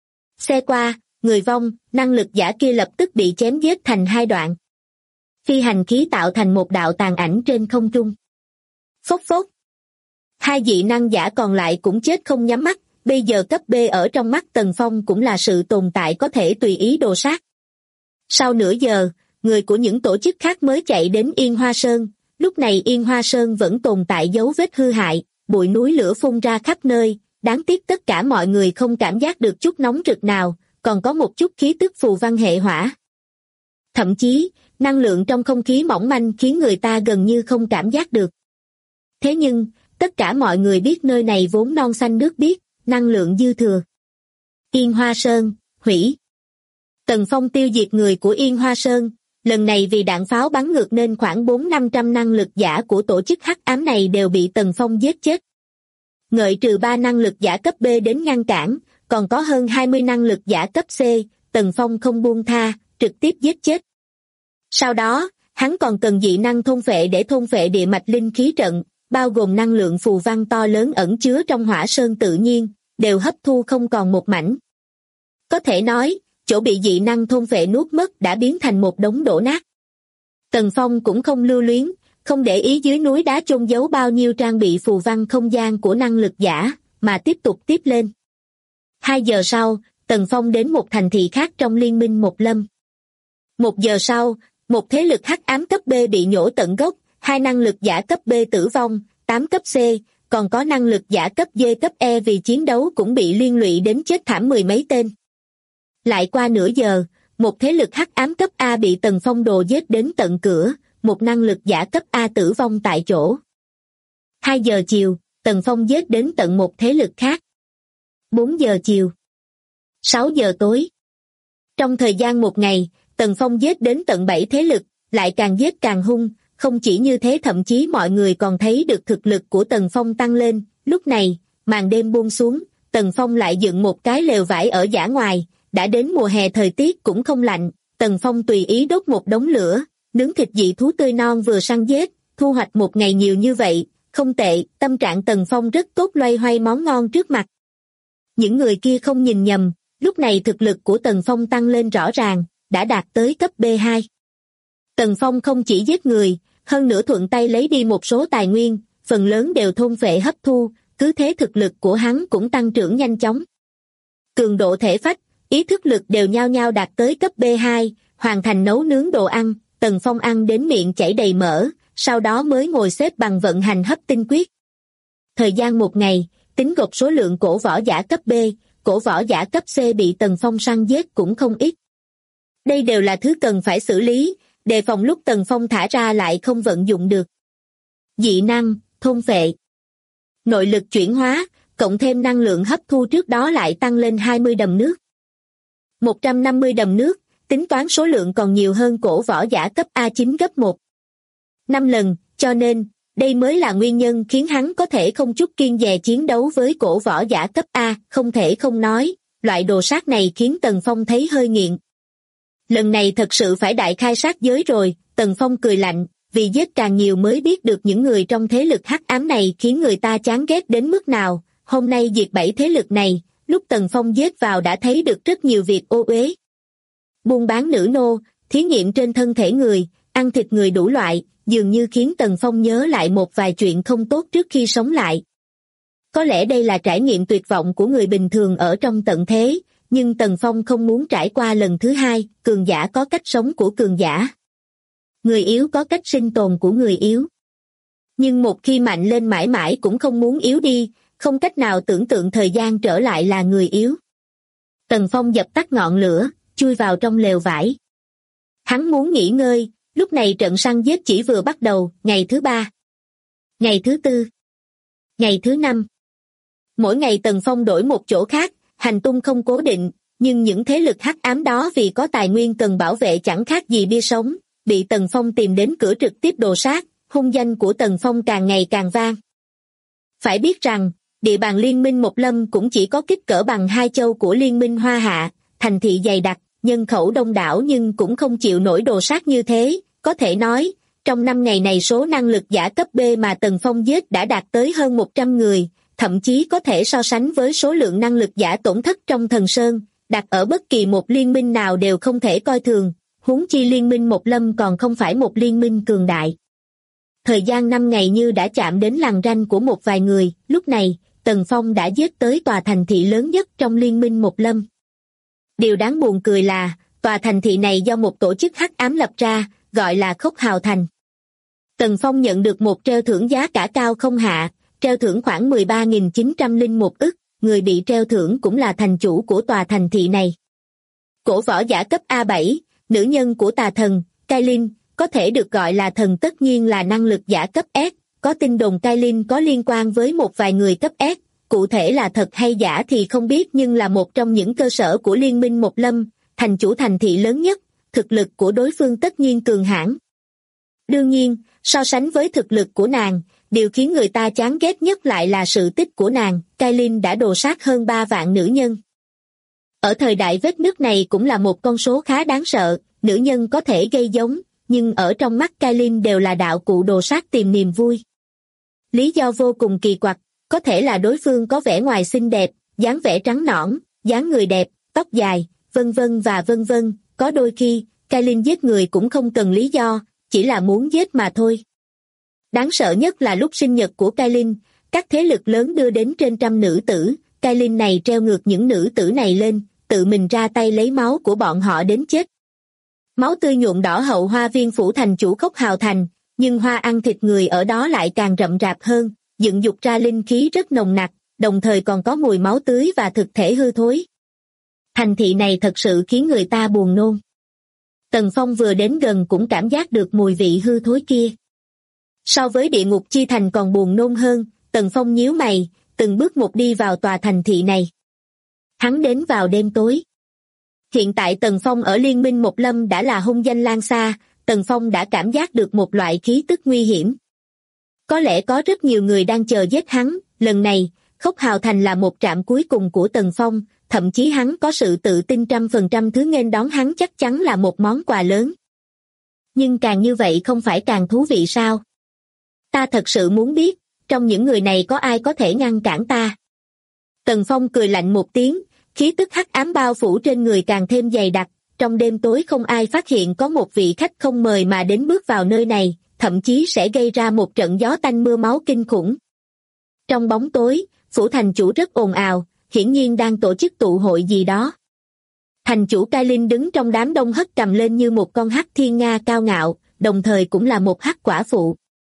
Xe qua, người vong, năng lực giả kia lập tức bị chém giết thành hai đoạn. Phi hành khí tạo thành một đạo tàn ảnh trên không trung. Phốc phốc. Hai dị năng giả còn lại cũng chết không nhắm mắt, bây giờ cấp B ở trong mắt Tần Phong cũng là sự tồn tại có thể tùy ý đồ sát. Sau nửa giờ, người của những tổ chức khác mới chạy đến Yên Hoa Sơn, lúc này Yên Hoa Sơn vẫn tồn tại dấu vết hư hại, bụi núi lửa phun ra khắp nơi, đáng tiếc tất cả mọi người không cảm giác được chút nóng rực nào, còn có một chút khí tức phù văn hệ hỏa. Thậm chí, năng lượng trong không khí mỏng manh khiến người ta gần như không cảm giác được. Thế nhưng, tất cả mọi người biết nơi này vốn non xanh nước biếc, năng lượng dư thừa. Yên Hoa Sơn, hủy. Tần Phong tiêu diệt người của Yên Hoa Sơn, lần này vì đạn pháo bắn ngược nên khoảng 400-500 năng lực giả của tổ chức hắc ám này đều bị Tần Phong giết chết. Ngợi trừ 3 năng lực giả cấp B đến ngăn cản, còn có hơn 20 năng lực giả cấp C, Tần Phong không buông tha, trực tiếp giết chết. Sau đó, hắn còn cần dị năng thôn phệ để thôn phệ địa mạch linh khí trận, bao gồm năng lượng phù văn to lớn ẩn chứa trong hỏa sơn tự nhiên, đều hấp thu không còn một mảnh. Có thể nói, chỗ bị dị năng thôn phệ nuốt mất đã biến thành một đống đổ nát. Tần Phong cũng không lưu luyến, không để ý dưới núi đá chôn giấu bao nhiêu trang bị phù văn không gian của năng lực giả, mà tiếp tục tiếp lên. 2 giờ sau, Tần Phong đến một thành thị khác trong liên minh Một Lâm. 1 giờ sau, một thế lực hắc ám cấp B bị nhổ tận gốc, 2 năng lực giả cấp B tử vong, 8 cấp C, còn có năng lực giả cấp D cấp E vì chiến đấu cũng bị liên lụy đến chết thảm 10 mấy tên. Lại qua nửa giờ, một thế lực hắc ám cấp A bị Tần Phong đồ giết đến tận cửa, một năng lực giả cấp A tử vong tại chỗ. 2 giờ chiều, Tần Phong giết đến tận một thế lực khác. 4 giờ chiều. 6 giờ tối. Trong thời gian một ngày, Tần Phong giết đến tận 7 thế lực, lại càng giết càng hung, không chỉ như thế thậm chí mọi người còn thấy được thực lực của Tần Phong tăng lên. Lúc này, màn đêm buông xuống, Tần Phong lại dựng một cái lều vải ở dã ngoài, đã đến mùa hè thời tiết cũng không lạnh, Tần Phong tùy ý đốt một đống lửa, nướng thịt dị thú tươi non vừa săn giết, thu hoạch một ngày nhiều như vậy, không tệ, tâm trạng Tần Phong rất tốt loay hoay món ngon trước mặt. Những người kia không nhìn nhầm, lúc này thực lực của Tần Phong tăng lên rõ ràng, đã đạt tới cấp B2. Tần Phong không chỉ giết người, hơn nữa thuận tay lấy đi một số tài nguyên, phần lớn đều thôn phệ hấp thu, cứ thế thực lực của hắn cũng tăng trưởng nhanh chóng. Cường độ thể phách, ý thức lực đều nhao nhao đạt tới cấp B2, hoàn thành nấu nướng đồ ăn, Tần Phong ăn đến miệng chảy đầy mỡ, sau đó mới ngồi xếp bằng vận hành hấp tinh quyết. Thời gian một ngày, tính gộp số lượng cổ võ giả cấp B, cổ võ giả cấp C bị Tần Phong săn giết cũng không ít. Đây đều là thứ cần phải xử lý, đề phòng lúc Tần Phong thả ra lại không vận dụng được. Dị năng, thôn phệ. Nội lực chuyển hóa, cộng thêm năng lượng hấp thu trước đó lại tăng lên 20 đầm nước. 150 đầm nước, tính toán số lượng còn nhiều hơn cổ võ giả cấp A9 gấp 1,5 lần, cho nên, đây mới là nguyên nhân khiến hắn có thể không chút kiêng dè chiến đấu với cổ võ giả cấp A, không thể không nói, loại đồ sát này khiến Tần Phong thấy hơi nghiện. Lần này thật sự phải đại khai sát giới rồi, Tần Phong cười lạnh, vì giết càng nhiều mới biết được những người trong thế lực hắc ám này khiến người ta chán ghét đến mức nào. Hôm nay diệt 7 thế lực này, lúc Tần Phong giết vào đã thấy được rất nhiều việc ô uế. Buôn bán nữ nô, thí nghiệm trên thân thể người, ăn thịt người đủ loại, dường như khiến Tần Phong nhớ lại một vài chuyện không tốt trước khi sống lại. Có lẽ đây là trải nghiệm tuyệt vọng của người bình thường ở trong tận thế, nhưng Tần Phong không muốn trải qua lần thứ hai. Cường giả có cách sống của cường giả. Người yếu có cách sinh tồn của người yếu. Nhưng một khi mạnh lên mãi mãi cũng không muốn yếu đi, không cách nào tưởng tượng thời gian trở lại là người yếu. Tần Phong dập tắt ngọn lửa, chui vào trong lều vải. Hắn muốn nghỉ ngơi, lúc này trận săn giết chỉ vừa bắt đầu, ngày thứ 3, ngày thứ 4, ngày thứ 5. Mỗi ngày Tần Phong đổi một chỗ khác, hành tung không cố định, nhưng những thế lực hắc ám đó vì có tài nguyên cần bảo vệ chẳng khác gì bia sống, bị Tần Phong tìm đến cửa trực tiếp đồ sát, hung danh của Tần Phong càng ngày càng vang. Phải biết rằng, địa bàn Liên minh Một Lâm cũng chỉ có kích cỡ bằng 2 châu của Liên minh Hoa Hạ, thành thị dày đặc, nhân khẩu đông đảo nhưng cũng không chịu nổi đồ sát như thế. Có thể nói, trong 5 ngày này số năng lực giả cấp B mà Tần Phong giết đã đạt tới hơn 100 người, thậm chí có thể so sánh với số lượng năng lực giả tổn thất trong Thần Sơn, đặt ở bất kỳ một liên minh nào đều không thể coi thường, huống chi Liên minh Một Lâm còn không phải một liên minh cường đại. Thời gian 5 ngày như đã chạm đến lằn ranh của một vài người, lúc này, Tần Phong đã giết tới tòa thành thị lớn nhất trong Liên minh Một Lâm. Điều đáng buồn cười là, tòa thành thị này do một tổ chức hắc ám lập ra, gọi là Khốc Hào Thành. Tần Phong nhận được một treo thưởng giá cả cao không hạ, treo thưởng khoảng 13.901 ức, người bị treo thưởng cũng là thành chủ của tòa thành thị này. Cổ võ giả cấp A7, nữ nhân của tà thần, Kailin, có thể được gọi là thần tất nhiên là năng lực giả cấp S, có tin đồn Kailin có liên quan với một vài người cấp S, cụ thể là thật hay giả thì không biết nhưng là một trong những cơ sở của Liên minh Một Lâm, thành chủ thành thị lớn nhất, thực lực của đối phương tất nhiên cường hãn. Đương nhiên, so sánh với thực lực của nàng, điều khiến người ta chán ghét nhất lại là sự tích của nàng, Kailin đã đồ sát hơn 3 vạn nữ nhân. Ở thời đại vết nứt này cũng là một con số khá đáng sợ, nữ nhân có thể gây giống, nhưng ở trong mắt Kailin đều là đạo cụ đồ sát tìm niềm vui. Lý do vô cùng kỳ quặc, có thể là đối phương có vẻ ngoài xinh đẹp, dáng vẻ trắng nõn, dáng người đẹp, tóc dài, vân vân và vân vân, có đôi khi, Kailin giết người cũng không cần lý do, chỉ là muốn giết mà thôi. Đáng sợ nhất là lúc sinh nhật của Kailin, các thế lực lớn đưa đến trên 100 nữ tử, Kailin này treo ngược những nữ tử này lên, tự mình ra tay lấy máu của bọn họ đến chết. Máu tươi nhuộm đỏ hậu hoa viên phủ thành chủ Khốc Hào Thành, nhưng hoa ăn thịt người ở đó lại càng rậm rạp hơn, dựng dục ra linh khí rất nồng nặc, đồng thời còn có mùi máu tươi và thực thể hư thối. Thành thị này thật sự khiến người ta buồn nôn. Tần Phong vừa đến gần cũng cảm giác được mùi vị hư thối kia. So với địa ngục chi thành còn buồn nôn hơn, Tần Phong nhíu mày, từng bước một đi vào tòa thành thị này. Hắn đến vào đêm tối. Hiện tại Tần Phong ở Liên minh Một Lâm đã là hung danh lan xa, Tần Phong đã cảm giác được một loại khí tức nguy hiểm. Có lẽ có rất nhiều người đang chờ giết hắn, lần này, Khốc Hào Thành là một trạm cuối cùng của Tần Phong, thậm chí hắn có sự tự tin 100% thứ nghênh đón hắn chắc chắn là một món quà lớn. Nhưng càng như vậy không phải càng thú vị sao? Ta thật sự muốn biết, trong những người này có ai có thể ngăn cản ta? Tần Phong cười lạnh một tiếng, khí tức hắc ám bao phủ trên người càng thêm dày đặc, trong đêm tối không ai phát hiện có một vị khách không mời mà đến bước vào nơi này, thậm chí sẽ gây ra một trận gió tanh mưa máu kinh khủng. Trong bóng tối, phủ thành chủ rất ồn ào, hiển nhiên đang tổ chức tụ hội gì đó. Thành chủ Kailin đứng trong đám đông hất cầm lên như một con hắc thiên nga cao ngạo, đồng thời cũng là một hắc quả phụ,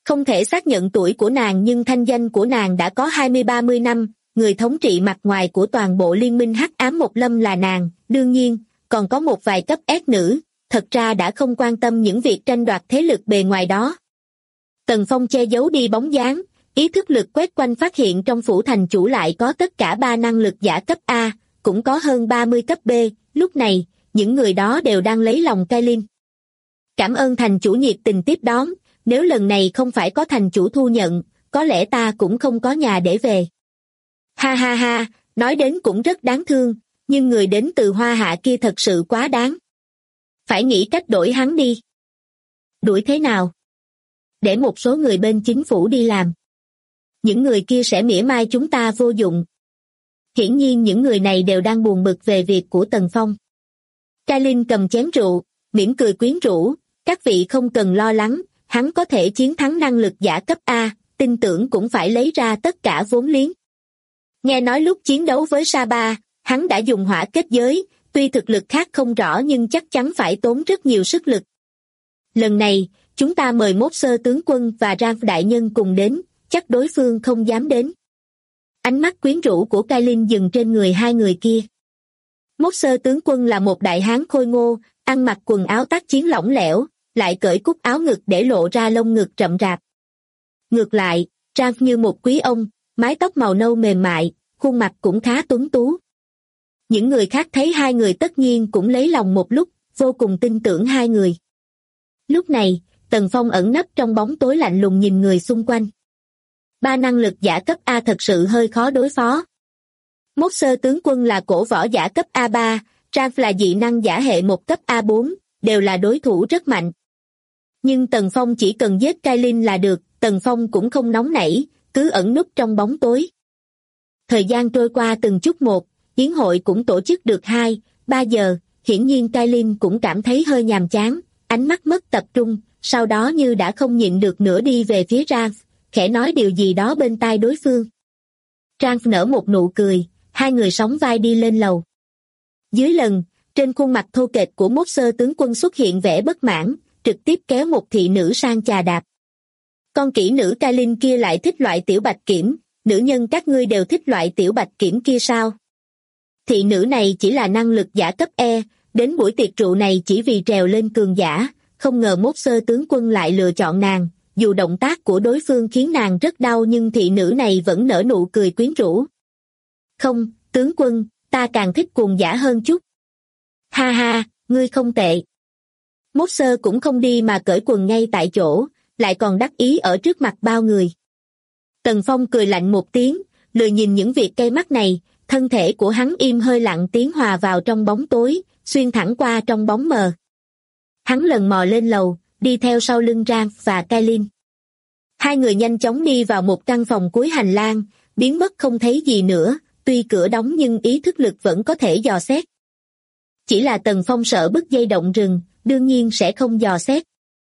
Không thể xác nhận tuổi của nàng nhưng thanh danh của nàng đã có 20-30 năm, người thống trị mặt ngoài của toàn bộ liên minh hắc ám một lâm là nàng, đương nhiên, còn có một vài cấp S nữ, thật ra đã không quan tâm những việc tranh đoạt thế lực bề ngoài đó. Tần Phong che giấu đi bóng dáng, ý thức lực quét quanh phát hiện trong phủ thành chủ lại có tất cả 3 năng lực giả cấp A, cũng có hơn 30 cấp B, lúc này, những người đó đều đang lấy lòng Kailin. Cảm ơn thành chủ nhiệt tình tiếp đón, nếu lần này không phải có thành chủ thu nhận, có lẽ ta cũng không có nhà để về. Ha ha ha, nói đến cũng rất đáng thương, nhưng người đến từ Hoa Hạ kia thật sự quá đáng. Phải nghĩ cách đổi hắn đi. Đuổi thế nào? Để một số người bên chính phủ đi làm. Những người kia sẽ mỉa mai chúng ta vô dụng. Hiển nhiên những người này đều đang buồn bực về việc của Tần Phong. Kailin cầm chén rượu, mỉm cười quyến rũ, các vị không cần lo lắng, hắn có thể chiến thắng năng lực giả cấp A, tin tưởng cũng phải lấy ra tất cả vốn liếng. Nghe nói lúc chiến đấu với Saba, hắn đã dùng hỏa kết giới, tuy thực lực khác không rõ nhưng chắc chắn phải tốn rất nhiều sức lực. Lần này, chúng ta mời Mốt Sơ tướng quân và Ram đại nhân cùng đến, chắc đối phương không dám đến. Ánh mắt quyến rũ của Kailin dừng trên người hai người kia. Mốt Sơ tướng quân là một đại hán khôi ngô, ăn mặc quần áo tác chiến lỏng lẻo, lại cởi cúc áo ngực để lộ ra lông ngực rậm rạp. Ngược lại, Ram như một quý ông, mái tóc màu nâu mềm mại, khuôn mặt cũng khá tuấn tú. Những người khác thấy hai người tất nhiên cũng lấy lòng một lúc, vô cùng tin tưởng hai người. Lúc này, Tần Phong ẩn nấp trong bóng tối lạnh lùng nhìn người xung quanh. 3 năng lực giả cấp A thật sự hơi khó đối phó. Mốt Sơ tướng quân là cổ võ giả cấp A3, Ram là dị năng giả hệ 1 cấp A4, đều là đối thủ rất mạnh. Nhưng Tần Phong chỉ cần giết Kailin là được, Tần Phong cũng không nóng nảy, cứ ẩn núp trong bóng tối. Thời gian trôi qua từng chút một, yến hội cũng tổ chức được 2-3 giờ, hiển nhiên Kailin cũng cảm thấy hơi nhàm chán, ánh mắt mất tập trung, sau đó như đã không nhịn được nữa đi về phía Ram, khẽ nói điều gì đó bên tai đối phương. Ram nở một nụ cười, hai người sóng vai đi lên lầu. Dưới lần, trên khuôn mặt thô kệch của Mốt Sơ tướng quân xuất hiện vẻ bất mãn, trực tiếp kéo một thị nữ sang chà đạp. Con kỹ nữ Kailin kia lại thích loại tiểu bạch kiểm, nữ nhân các ngươi đều thích loại tiểu bạch kiểm kia sao? Thị nữ này chỉ là năng lực giả cấp E, đến buổi tiệc rượu này chỉ vì trèo lên cường giả, không ngờ Mốt Sơ tướng quân lại lựa chọn nàng, dù động tác của đối phương khiến nàng rất đau nhưng thị nữ này vẫn nở nụ cười quyến rũ. Không, tướng quân, ta càng thích cuồng giả hơn chút. Ha ha, ngươi không tệ. Mốt Sơ cũng không đi mà cởi quần ngay tại chỗ, lại còn đắc ý ở trước mặt bao người. Tần Phong cười lạnh một tiếng, lười nhìn những việc cay mắt này, thân thể của hắn im hơi lặng tiếng hòa vào trong bóng tối, xuyên thẳng qua trong bóng mờ. Hắn lần mò lên lầu, đi theo sau lưng Ram và Kailin. Hai người nhanh chóng đi vào một căn phòng cuối hành lang, biến mất không thấy gì nữa, tuy cửa đóng nhưng ý thức lực vẫn có thể dò xét. Chỉ là Tần Phong sợ bứt dây động rừng, đương nhiên sẽ không dò xét.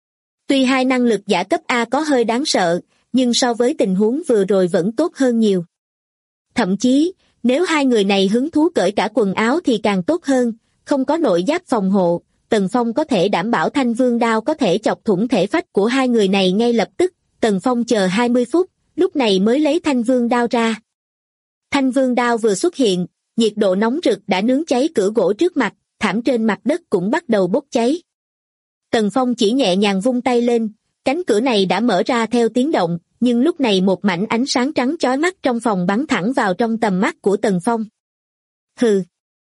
Tuy hai năng lực giả cấp A có hơi đáng sợ, nhưng so với tình huống vừa rồi vẫn tốt hơn nhiều. Thậm chí, nếu hai người này hứng thú cởi cả quần áo thì càng tốt hơn, không có nội giáp phòng hộ, Tần Phong có thể đảm bảo Thanh Vương đao có thể chọc thủng thể phách của hai người này ngay lập tức. Tần Phong chờ 20 phút, lúc này mới lấy Thanh Vương đao ra. Thanh Vương đao vừa xuất hiện, nhiệt độ nóng rực đã nướng cháy cửa gỗ trước mặt, thảm trên mặt đất cũng bắt đầu bốc cháy. Tần Phong chỉ nhẹ nhàng vung tay lên, cánh cửa này đã mở ra theo tiếng động, nhưng lúc này một mảnh ánh sáng trắng chói mắt trong phòng bắn thẳng vào trong tầm mắt của Tần Phong. Hừ.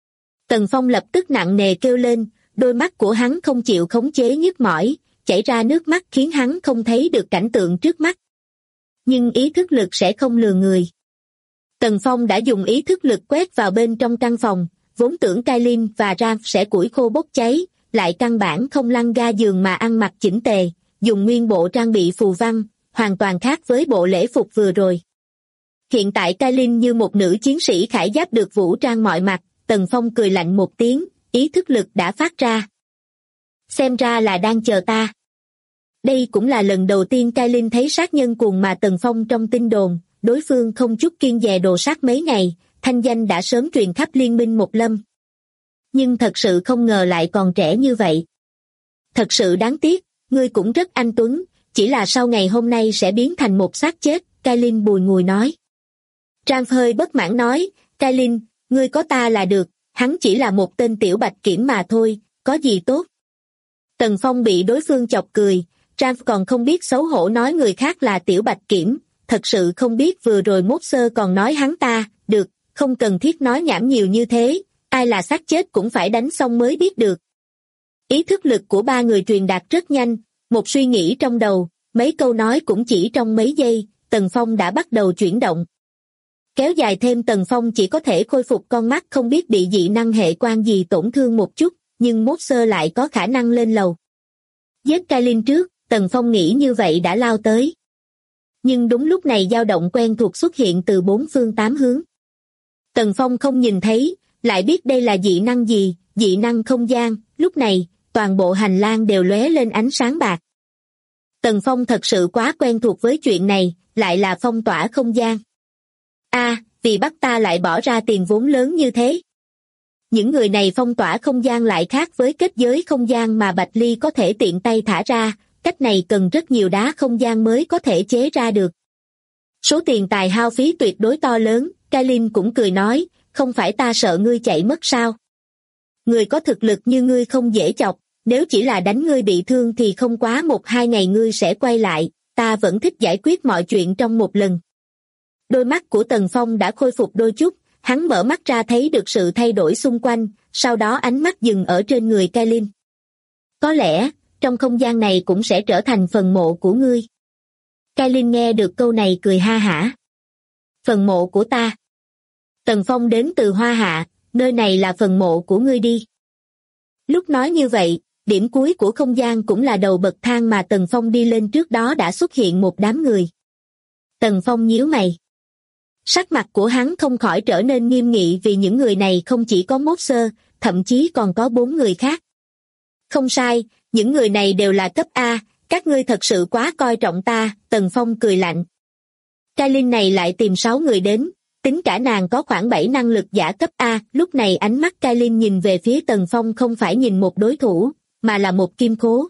Tần Phong lập tức nặng nề kêu lên, đôi mắt của hắn không chịu khống chế nhức mỏi, chảy ra nước mắt khiến hắn không thấy được cảnh tượng trước mắt. Nhưng ý thức lực sẽ không lừa người. Tần Phong đã dùng ý thức lực quét vào bên trong căn phòng, vốn tưởng Kailin và Ram sẽ củi khô bốc cháy, lại căn bản không lăn ga giường mà ăn mặc chỉnh tề, dùng nguyên bộ trang bị phù văn, hoàn toàn khác với bộ lễ phục vừa rồi. Hiện tại Kailin như một nữ chiến sĩ khải giáp được vũ trang mọi mặt, Tần Phong cười lạnh một tiếng, ý thức lực đã phát ra. Xem ra là đang chờ ta. Đây cũng là lần đầu tiên Kailin thấy sát nhân cuồng mà Tần Phong trong tin đồn, đối phương không chút kiêng dè đồ sát mấy ngày, thanh danh đã sớm truyền khắp liên minh một lâm. Nhưng thật sự không ngờ lại còn trẻ như vậy. Thật sự đáng tiếc, ngươi cũng rất anh tuấn, chỉ là sau ngày hôm nay sẽ biến thành một xác chết, Kailin bùi ngùi nói. Trang hơi bất mãn nói, Kailin, ngươi có ta là được, hắn chỉ là một tên tiểu bạch kiểm mà thôi, có gì tốt. Tần Phong bị đối phương chọc cười, Trang còn không biết xấu hổ nói người khác là tiểu bạch kiểm, thật sự không biết vừa rồi Mốt Sơ còn nói hắn ta, được, không cần thiết nói nhảm nhiều như thế, ai là xác chết cũng phải đánh xong mới biết được. Ý thức lực của ba người truyền đạt rất nhanh, một suy nghĩ trong đầu, mấy câu nói cũng chỉ trong mấy giây, Tần Phong đã bắt đầu chuyển động. Kéo dài thêm Tần Phong chỉ có thể khôi phục con mắt không biết bị dị năng hệ quan gì tổn thương một chút, nhưng Mốt Sơ lại có khả năng lên lầu. Giết Kailin trước, Tần Phong nghĩ như vậy đã lao tới. Nhưng đúng lúc này dao động quen thuộc xuất hiện từ bốn phương tám hướng. Tần Phong không nhìn thấy, lại biết đây là dị năng gì, dị năng không gian, lúc này, toàn bộ hành lang đều lóe lên ánh sáng bạc. Tần Phong thật sự quá quen thuộc với chuyện này, lại là phong tỏa không gian. Vì bắt ta lại bỏ ra tiền vốn lớn như thế. Những người này phong tỏa không gian lại khác với kết giới không gian mà Bạch Ly có thể tiện tay thả ra, cách này cần rất nhiều đá không gian mới có thể chế ra được. Số tiền tài hao phí tuyệt đối to lớn, Kailin cũng cười nói, không phải ta sợ ngươi chạy mất sao. Người có thực lực như ngươi không dễ chọc, nếu chỉ là đánh ngươi bị thương thì không quá 1-2 ngày ngươi sẽ quay lại, ta vẫn thích giải quyết mọi chuyện trong một lần. Đôi mắt của Tần Phong đã khôi phục đôi chút, hắn mở mắt ra thấy được sự thay đổi xung quanh, sau đó ánh mắt dừng ở trên người Kailin. Có lẽ, trong không gian này cũng sẽ trở thành phần mộ của ngươi. Kailin nghe được câu này cười ha hả. Phần mộ của ta. Tần Phong đến từ Hoa Hạ, nơi này là phần mộ của ngươi đi. Lúc nói như vậy, điểm cuối của không gian cũng là đầu bậc thang mà Tần Phong đi lên trước đó đã xuất hiện một đám người. Tần Phong nhíu mày. Sắc mặt của hắn không khỏi trở nên nghiêm nghị vì những người này không chỉ có Mốt Sơ, thậm chí còn có 4 người khác. Không sai, những người này đều là cấp A, các ngươi thật sự quá coi trọng ta, Tần Phong cười lạnh. Kailin này lại tìm 6 người đến, tính cả nàng có khoảng 7 năng lực giả cấp A, lúc này ánh mắt Kailin nhìn về phía Tần Phong không phải nhìn một đối thủ, mà là một kim khố.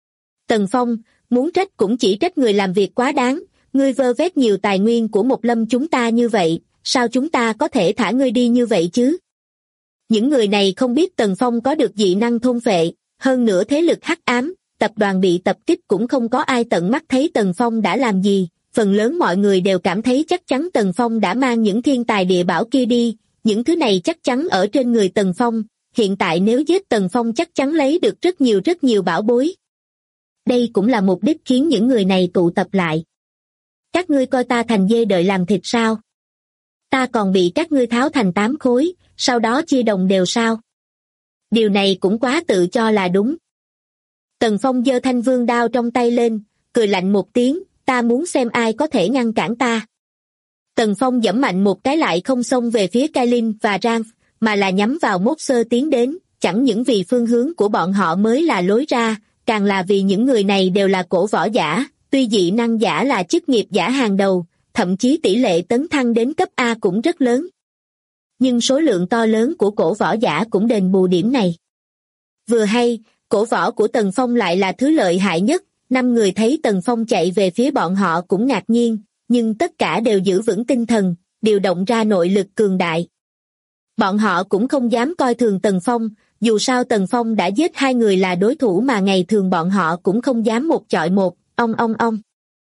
Tần Phong, muốn trách cũng chỉ trách người làm việc quá đáng, ngươi vơ vét nhiều tài nguyên của một lâm chúng ta như vậy, sao chúng ta có thể thả ngươi đi như vậy chứ? Những người này không biết Tần Phong có được dị năng thôn phệ, hơn nữa thế lực hắc ám, tập đoàn bị tập kích cũng không có ai tận mắt thấy Tần Phong đã làm gì, phần lớn mọi người đều cảm thấy chắc chắn Tần Phong đã mang những thiên tài địa bảo kia đi, những thứ này chắc chắn ở trên người Tần Phong, hiện tại nếu giết Tần Phong chắc chắn lấy được rất nhiều bảo bối. Đây cũng là mục đích khiến những người này tụ tập lại. Các ngươi coi ta thành dê đợi làm thịt sao? Ta còn bị các ngươi tháo thành 8 khối, sau đó chia đồng đều sao? Điều này cũng quá tự cho là đúng. Tần Phong giơ thanh vương đao trong tay lên, cười lạnh một tiếng, ta muốn xem ai có thể ngăn cản ta. Tần Phong giẫm mạnh một cái lại không xông về phía Kailin và Ram, mà là nhắm vào Mốt Sơ tiến đến, chẳng những vì phương hướng của bọn họ mới là lối ra, càng là vì những người này đều là cổ võ giả, tuy dị năng giả là chức nghiệp giả hàng đầu, thậm chí tỷ lệ tấn thăng đến cấp A cũng rất lớn. Nhưng số lượng to lớn của cổ võ giả cũng đền bù điểm này. Vừa hay, cổ võ của Tần Phong lại là thứ lợi hại nhất, 5 người thấy Tần Phong chạy về phía bọn họ cũng ngạc nhiên, nhưng tất cả đều giữ vững tinh thần, điều động ra nội lực cường đại. Bọn họ cũng không dám coi thường Tần Phong, dù sao Tần Phong đã giết 2 người là đối thủ mà ngày thường bọn họ cũng không dám một chọi một, ong.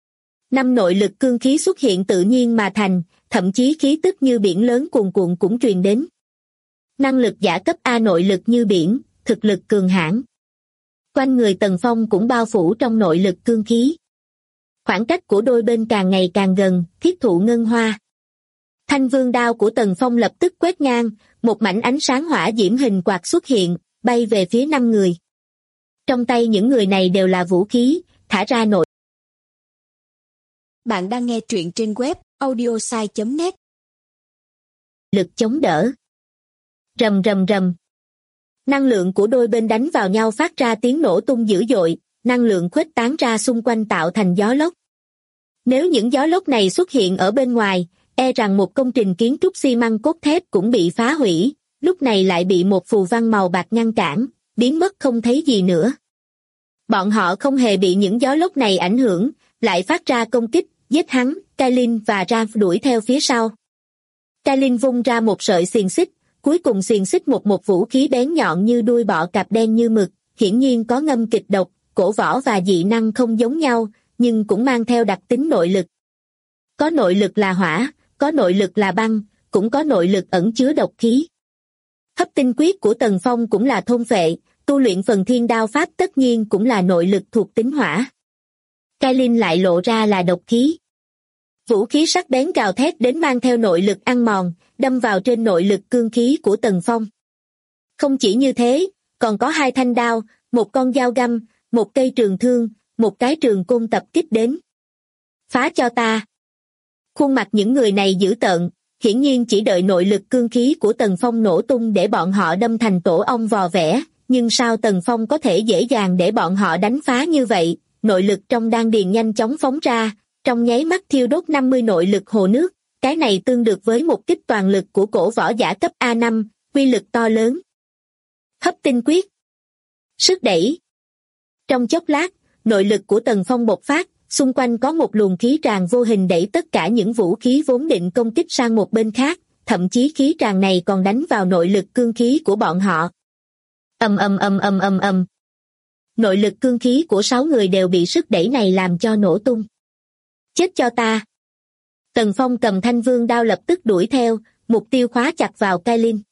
5 nội lực cương khí xuất hiện tự nhiên mà thành, thậm chí khí tức như biển lớn cuồn cuộn cũng truyền đến. Năng lực giả cấp A nội lực như biển, thực lực cường hãn. Quanh người Tần Phong cũng bao phủ trong nội lực cương khí. Khoảng cách của đôi bên càng ngày càng gần, thiết thụ ngân hoa. Thanh vương đao của Tần Phong lập tức quét ngang, một mảnh ánh sáng hỏa diễm hình quạt xuất hiện, bay về phía 5 người. Trong tay những người này đều là vũ khí, thả ra nội. Bạn đang nghe truyện trên web audiosai.net. Lực chống đỡ. Rầm rầm rầm. Năng lượng của đôi bên đánh vào nhau phát ra tiếng nổ tung dữ dội, năng lượng khuếch tán ra xung quanh tạo thành gió lốc. Nếu những gió lốc này xuất hiện ở bên ngoài, e rằng một công trình kiến trúc xi măng cốt thép cũng bị phá hủy, lúc này lại bị một phù văn màu bạc ngăn cản, biến mất không thấy gì nữa. Bọn họ không hề bị những gió lốc này ảnh hưởng, lại phát ra công kích, giết hắn. Kailin và Ralph đuổi theo phía sau. Kailin vung ra một sợi xiềng xích, cuối cùng xiềng xích một vũ khí bén nhọn như đuôi bọ cạp đen như mực, hiển nhiên có ngâm kịch độc, cổ võ và dị năng không giống nhau, nhưng cũng mang theo đặc tính nội lực. Có nội lực là hỏa, có nội lực là băng, cũng có nội lực ẩn chứa độc khí. Hấp tinh quyết của Tần Phong cũng là thôn phệ, tu luyện phần thiên đao pháp tất nhiên cũng là nội lực thuộc tính hỏa. Kailin lại lộ ra là độc khí. Vũ khí sắc bén gào thét đến mang theo nội lực ăn mòn, đâm vào trên nội lực cương khí của Tần Phong. Không chỉ như thế, còn có 2 thanh đao, một con dao găm, một cây trường thương, một cái trường côn tập kích đến. Phá cho ta! Khuôn mặt những người này dữ tợn, hiển nhiên chỉ đợi nội lực cương khí của Tần Phong nổ tung để bọn họ đâm thành tổ ong vò vẽ, nhưng sao Tần Phong có thể dễ dàng để bọn họ đánh phá như vậy? Nội lực trong đan điền nhanh chóng phóng ra, trong nháy mắt thiêu đốt 50 nội lực hồ nước, cái này tương được với một kích toàn lực của cổ võ giả cấp A5, quy lực to lớn. Hấp tinh quyết. Sức đẩy. Trong chốc lát, nội lực của Tần Phong bộc phát, xung quanh có một luồng khí tràn vô hình đẩy tất cả những vũ khí vốn định công kích sang một bên khác, thậm chí khí tràn này còn đánh vào nội lực cương khí của bọn họ. Ầm ầm ầm ầm ầm ầm. Nội lực cương khí của 6 người đều bị sức đẩy này làm cho nổ tung. Chết cho ta! Tần Phong cầm thanh vương đao lập tức đuổi theo, mục tiêu khóa chặt vào Kailin.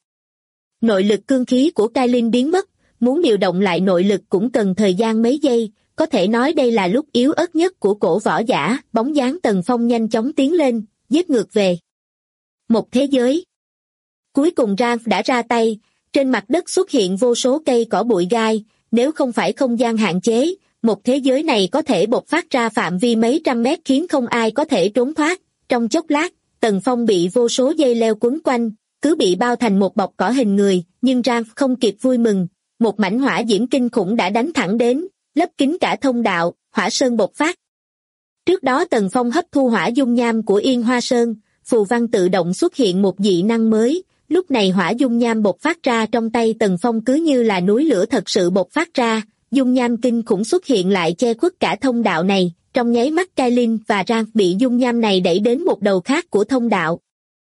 Nội lực cương khí của Kailin biến mất, muốn điều động lại nội lực cũng cần thời gian mấy giây, có thể nói đây là lúc yếu ớt nhất của cổ võ giả. Bóng dáng Tần Phong nhanh chóng tiến lên, giết ngược về. Một thế giới. Cuối cùng Ralph đã ra tay, trên mặt đất xuất hiện vô số cây cỏ bụi gai, nếu không phải không gian hạn chế, một thế giới này có thể bộc phát ra phạm vi mấy trăm mét khiến không ai có thể trốn thoát. Trong chốc lát, Tần Phong bị vô số dây leo quấn quanh, cứ bị bao thành một bọc cỏ hình người, nhưng Ralph không kịp vui mừng, một mảnh hỏa diễm kinh khủng đã đánh thẳng đến, lấp kín cả thông đạo, hỏa sơn bộc phát. Trước đó Tần Phong hấp thu hỏa dung nham của Yên Hoa Sơn, phù văn tự động xuất hiện một dị năng mới, lúc này hỏa dung nham bộc phát ra trong tay Tần Phong cứ như là núi lửa thật sự bộc phát ra, dung nham kinh khủng xuất hiện lại che khuất cả thông đạo này, trong nháy mắt Kailin và Ralph bị dung nham này đẩy đến một đầu khác của thông đạo.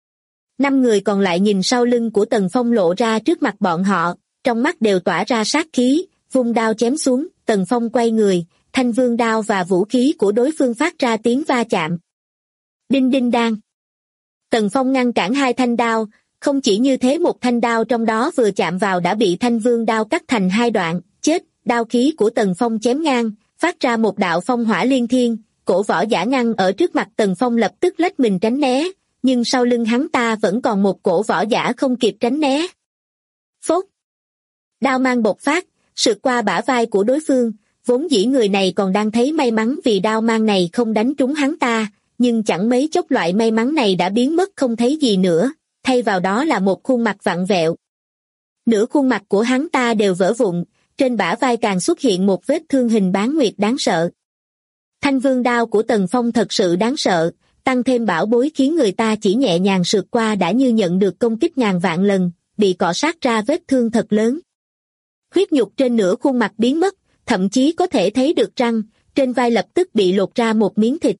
5 người còn lại nhìn sau lưng của Tần Phong lộ ra trước mặt bọn họ, trong mắt đều tỏa ra sát khí, vung đao chém xuống. Tần Phong quay người, thanh vương đao và vũ khí của đối phương phát ra tiếng va chạm. Đinh đinh đang. Tần Phong ngăn cản 2 thanh đao, không chỉ như thế một thanh đao trong đó vừa chạm vào đã bị thanh vương đao cắt thành 2 đoạn, chết, đao khí của Tần Phong chém ngang, phát ra một đạo phong hỏa liên thiên, cổ võ giả ngăn ở trước mặt Tần Phong lập tức lách mình tránh né, nhưng sau lưng hắn ta vẫn còn một cổ võ giả không kịp tránh né. Phốt. Đao mang bộc phát, sượt qua bả vai của đối phương, vốn dĩ người này còn đang thấy may mắn vì đao mang này không đánh trúng hắn ta, nhưng chẳng mấy chốc loại may mắn này đã biến mất không thấy gì nữa, thay vào đó là một khuôn mặt vặn vẹo. Nửa khuôn mặt của hắn ta đều vỡ vụn, trên bả vai càng xuất hiện một vết thương hình bán nguyệt đáng sợ. Thanh vương đao của Tần Phong thật sự đáng sợ, tăng thêm bảo bối khiến người ta chỉ nhẹ nhàng sượt qua đã như nhận được công kích ngàn vạn lần, bị cọ sát ra vết thương thật lớn. Huyết nhục trên nửa khuôn mặt biến mất, thậm chí có thể thấy được răng, trên vai lập tức bị lột ra một miếng thịt.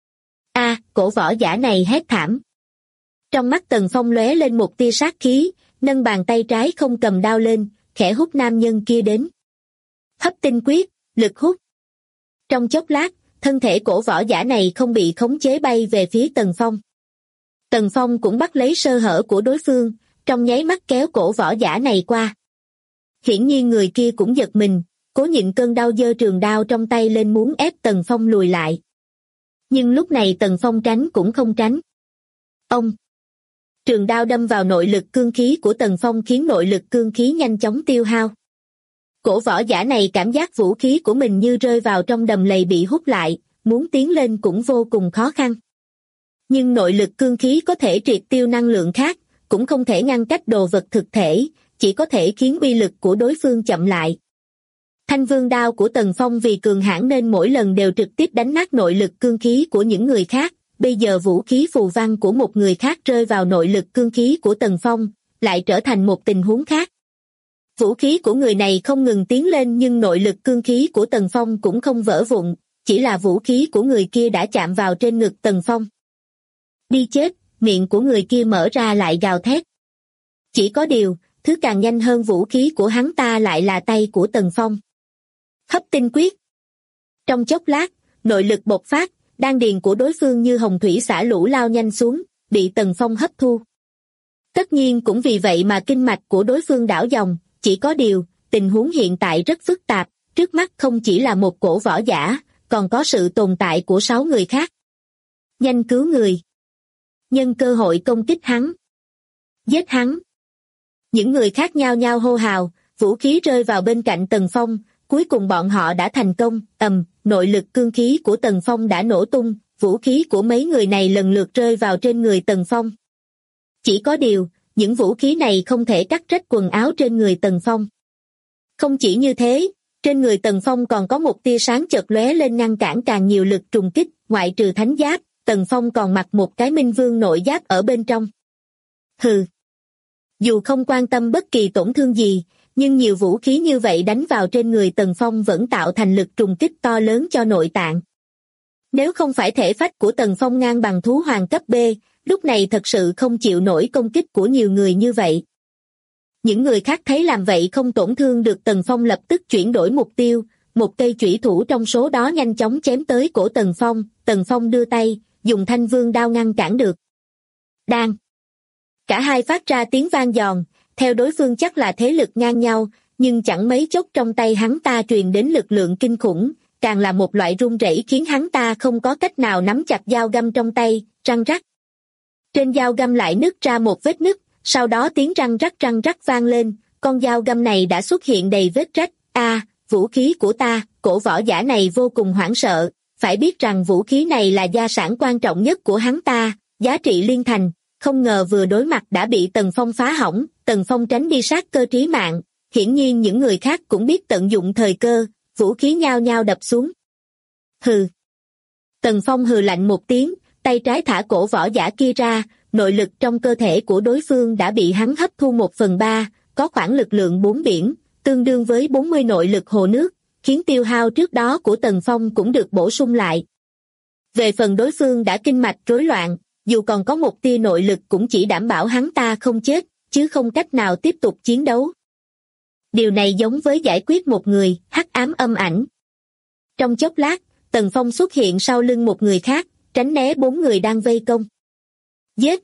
Cổ võ giả này hét thảm. Trong mắt Tần Phong lóe lên một tia sát khí, nâng bàn tay trái không cầm đao lên, khẽ hút nam nhân kia đến. Hấp tinh quyết, lực hút. Trong chốc lát, thân thể cổ võ giả này không bị khống chế bay về phía Tần Phong. Tần Phong cũng bắt lấy sơ hở của đối phương, trong nháy mắt kéo cổ võ giả này qua. Hiển nhiên người kia cũng giật mình, cố nhịn cơn đau giơ trường đao trong tay lên muốn ép Tần Phong lùi lại. Nhưng lúc này Tần Phong tránh cũng không tránh. Ông! Trường đao đâm vào nội lực cương khí của Tần Phong khiến nội lực cương khí nhanh chóng tiêu hao. Cổ võ giả này cảm giác vũ khí của mình như rơi vào trong đầm lầy bị hút lại, muốn tiến lên cũng vô cùng khó khăn. Nhưng nội lực cương khí có thể triệt tiêu năng lượng khác, cũng không thể ngăn cách đồ vật thực thể, chỉ có thể khiến uy lực của đối phương chậm lại. Thanh vương đao của Tần Phong vì cường hãn nên mỗi lần đều trực tiếp đánh nát nội lực cương khí của những người khác, bây giờ vũ khí phù văn của một người khác rơi vào nội lực cương khí của Tần Phong, lại trở thành một tình huống khác. Vũ khí của người này không ngừng tiến lên nhưng nội lực cương khí của Tần Phong cũng không vỡ vụn, chỉ là vũ khí của người kia đã chạm vào trên ngực Tần Phong. Đi chết, miệng của người kia mở ra lại gào thét. Chỉ có điều, thứ càng nhanh hơn vũ khí của hắn ta lại là tay của Tần Phong. Hấp tinh quyết. Trong chốc lát, nội lực bộc phát, đan điền của đối phương như hồng thủy xả lũ lao nhanh xuống, bị Tần Phong hấp thu. Tất nhiên cũng vì vậy mà kinh mạch của đối phương đảo dòng, chỉ có điều, tình huống hiện tại rất phức tạp, trước mắt không chỉ là một cổ võ giả, còn có sự tồn tại của 6 người khác. Nhanh cứu người. Nhân cơ hội công kích hắn. Giết hắn. Những người khác nhao nhao hô hào, vũ khí rơi vào bên cạnh Tần Phong, cuối cùng bọn họ đã thành công, nội lực cương khí của Tần Phong đã nổ tung, vũ khí của mấy người này lần lượt rơi vào trên người Tần Phong. Chỉ có điều, những vũ khí này không thể cắt rách quần áo trên người Tần Phong. Không chỉ như thế, trên người Tần Phong còn có một tia sáng chợt lóe lên ngăn cản càng nhiều lực trùng kích, ngoại trừ thánh giáp, Tần Phong còn mặc một cái minh vương nội giáp ở bên trong. Hừ. Dù không quan tâm bất kỳ tổn thương gì, nhưng nhiều vũ khí như vậy đánh vào trên người Tần Phong vẫn tạo thành lực trùng kích to lớn cho nội tạng. Nếu không phải thể phách của Tần Phong ngang bằng thú hoàng cấp B, lúc này thật sự không chịu nổi công kích của nhiều người như vậy. Những người khác thấy làm vậy không tổn thương được Tần Phong lập tức chuyển đổi mục tiêu, một cây chủy thủ trong số đó nhanh chóng chém tới cổ Tần Phong đưa tay, dùng thanh vương đao ngăn cản được. Đang. Cả hai phát ra tiếng vang giòn, theo đối phương chắc là thế lực ngang nhau, nhưng chẳng mấy chốc trong tay hắn ta truyền đến lực lượng kinh khủng, càng là một loại rung rẩy khiến hắn ta không có cách nào nắm chặt dao găm trong tay, răng rắc. Trên dao găm lại nứt ra một vết nứt, sau đó tiếng răng rắc vang lên, con dao găm này đã xuất hiện đầy vết rách. Vũ khí của ta, cổ võ giả này vô cùng hoảng sợ, phải biết rằng vũ khí này là gia sản quan trọng nhất của hắn ta, giá trị liên thành, không ngờ vừa đối mặt đã bị Tần Phong phá hỏng, Tần Phong tránh đi sát cơ trí mạng, hiển nhiên những người khác cũng biết tận dụng thời cơ, vũ khí nhao nhao đập xuống. Hừ. Tần Phong hừ lạnh một tiếng, tay trái thả cổ võ giả kia ra, nội lực trong cơ thể của đối phương đã bị hắn hấp thu 1/3, có khoảng lực lượng 4 biển, tương đương với 40 nội lực hồ nước, khiến tiêu hao trước đó của Tần Phong cũng được bổ sung lại. Về phần đối phương đã kinh mạch rối loạn, dù còn có một tia nội lực cũng chỉ đảm bảo hắn ta không chết, chứ không cách nào tiếp tục chiến đấu. Điều này giống với giải quyết một người, hắc ám âm ảnh. Trong chốc lát, Tần Phong xuất hiện sau lưng một người khác, tránh né 4 người đang vây công. Giết!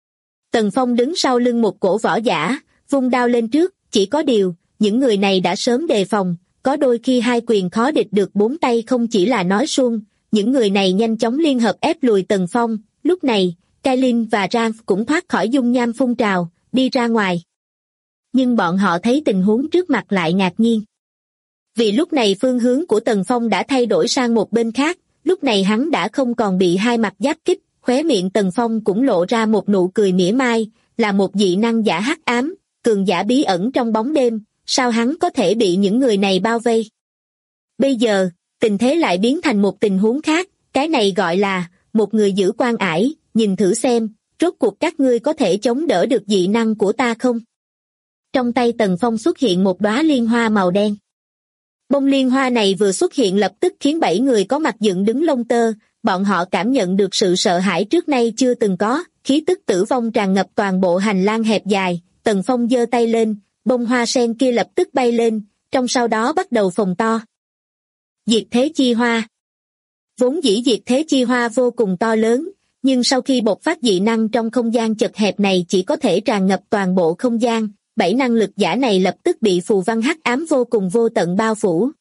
Tần Phong đứng sau lưng một cổ võ giả, vung đao lên trước, chỉ có điều, những người này đã sớm đề phòng, có đôi khi hai quyền khó địch được 4 tay không chỉ là nói suông, những người này nhanh chóng liên hợp ép lùi Tần Phong, lúc này, Kailin và Ram cũng thoát khỏi dung nham phun trào, đi ra ngoài. Nhưng bọn họ thấy tình huống trước mặt lại ngạc nhiên. Vì lúc này phương hướng của Tần Phong đã thay đổi sang một bên khác, lúc này hắn đã không còn bị hai mặt giáp kích, khóe miệng Tần Phong cũng lộ ra một nụ cười mỉa mai, là một dị năng giả hắc ám, cường giả bí ẩn trong bóng đêm, sao hắn có thể bị những người này bao vây. Bây giờ, tình thế lại biến thành một tình huống khác, cái này gọi là một người giữ quan ải, nhìn thử xem, rốt cuộc các ngươi có thể chống đỡ được dị năng của ta không? Trong tay Tần Phong xuất hiện một đóa liên hoa màu đen. Bông liên hoa này vừa xuất hiện lập tức khiến 7 người có mặt dựng đứng lông tơ, bọn họ cảm nhận được sự sợ hãi trước nay chưa từng có, khí tức tử vong tràn ngập toàn bộ hành lang hẹp dài, Tần Phong giơ tay lên, bông hoa sen kia lập tức bay lên, trong sau đó bắt đầu phồng to. Diệt thế chi hoa. Vốn dĩ diệt thế chi hoa vô cùng to lớn, nhưng sau khi bộc phát dị năng trong không gian chật hẹp này chỉ có thể tràn ngập toàn bộ không gian, 7 năng lực giả này lập tức bị phù văn hắc ám vô cùng vô tận bao phủ.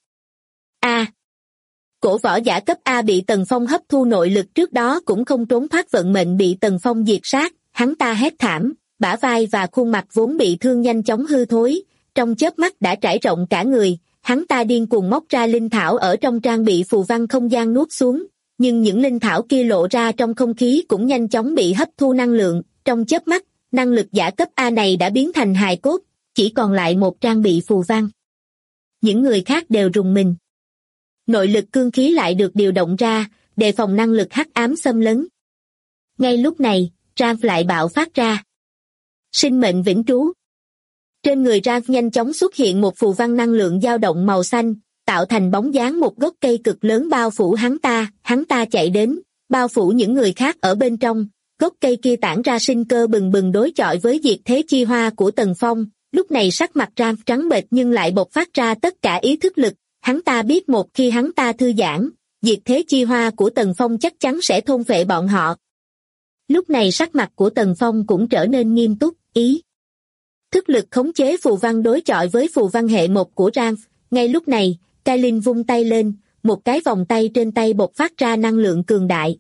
Cổ võ giả cấp A bị Tần Phong hấp thu nội lực trước đó cũng không trốn thoát vận mệnh bị Tần Phong diệt sát, hắn ta hét thảm, bả vai và khuôn mặt vốn bị thương nhanh chóng hư thối, trong chớp mắt đã trải rộng cả người, hắn ta điên cuồng móc ra linh thảo ở trong trang bị phù văn không gian nuốt xuống, nhưng những linh thảo kia lộ ra trong không khí cũng nhanh chóng bị hấp thu năng lượng, trong chớp mắt, năng lực giả cấp A này đã biến thành hài cốt, chỉ còn lại một trang bị phù văn. Những người khác đều rùng mình. Nội lực cương khí lại được điều động ra, đề phòng năng lực hắc ám xâm lấn. Ngay lúc này, Ram lại bạo phát ra. Sinh mệnh vĩnh trú. Trên người Ralph nhanh chóng xuất hiện một phù văn năng lượng dao động màu xanh, tạo thành bóng dáng một gốc cây cực lớn bao phủ hắn ta chạy đến, bao phủ những người khác ở bên trong, gốc cây kia tản ra sinh cơ bừng bừng đối chọi với diệt thế chi hoa của Tần Phong, lúc này sắc mặt Ralph trắng bệch nhưng lại bộc phát ra tất cả ý thức lực, hắn ta biết một khi hắn ta thư giãn, diệt thế chi hoa của Tần Phong chắc chắn sẽ thôn phệ bọn họ. Lúc này sắc mặt của Tần Phong cũng trở nên nghiêm túc, ý thức lực khống chế phù văn đối chọi với phù văn hệ một của Ralph. Ngay lúc này, Kailin vung tay lên, một cái vòng tay trên tay bộc phát ra năng lượng cường đại.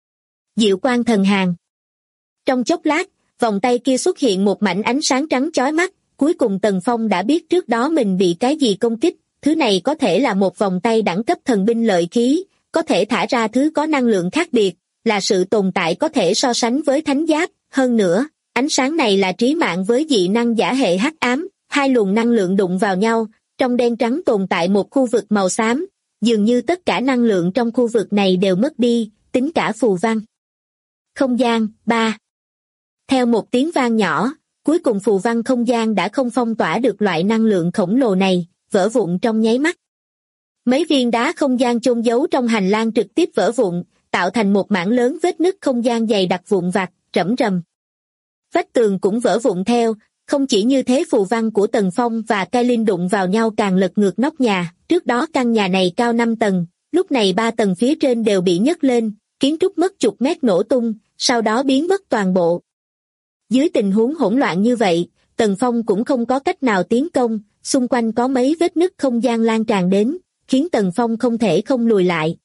Diệu quang thần hàn. Trong chốc lát, vòng tay kia xuất hiện một mảnh ánh sáng trắng chói mắt, cuối cùng Tần Phong đã biết trước đó mình bị cái gì công kích, thứ này có thể là một vòng tay đẳng cấp thần binh lợi khí, có thể thả ra thứ có năng lượng khác biệt, là sự tồn tại có thể so sánh với thánh giáp, hơn nữa, ánh sáng này là trí mạng với dị năng giả hệ hắc ám, hai luồng năng lượng đụng vào nhau, trong đen trắng tồn tại một khu vực màu xám, dường như tất cả năng lượng trong khu vực này đều mất đi, tính cả phù văn. Không gian, 3. Theo một tiếng vang nhỏ, cuối cùng phù văn không gian đã không phong tỏa được loại năng lượng khổng lồ này, vỡ vụn trong nháy mắt. Mấy viên đá không gian chôn giấu trong hành lang trực tiếp vỡ vụn, tạo thành một mảng lớn vết nứt không gian dày đặc vụn vặt, rẫm rầm. Vách tường cũng vỡ vụn theo, không chỉ như thế phù văn của Tần Phong và Kailin đụng vào nhau càng lật ngược nóc nhà, trước đó căn nhà này cao 5 tầng, lúc này 3 tầng phía trên đều bị nhấc lên, kiến trúc mất chục mét nổ tung, sau đó biến mất toàn bộ. Dưới tình huống hỗn loạn như vậy, Tần Phong cũng không có cách nào tiến công, xung quanh có mấy vết nứt không gian lan tràn đến, khiến Tần Phong không thể không lùi lại.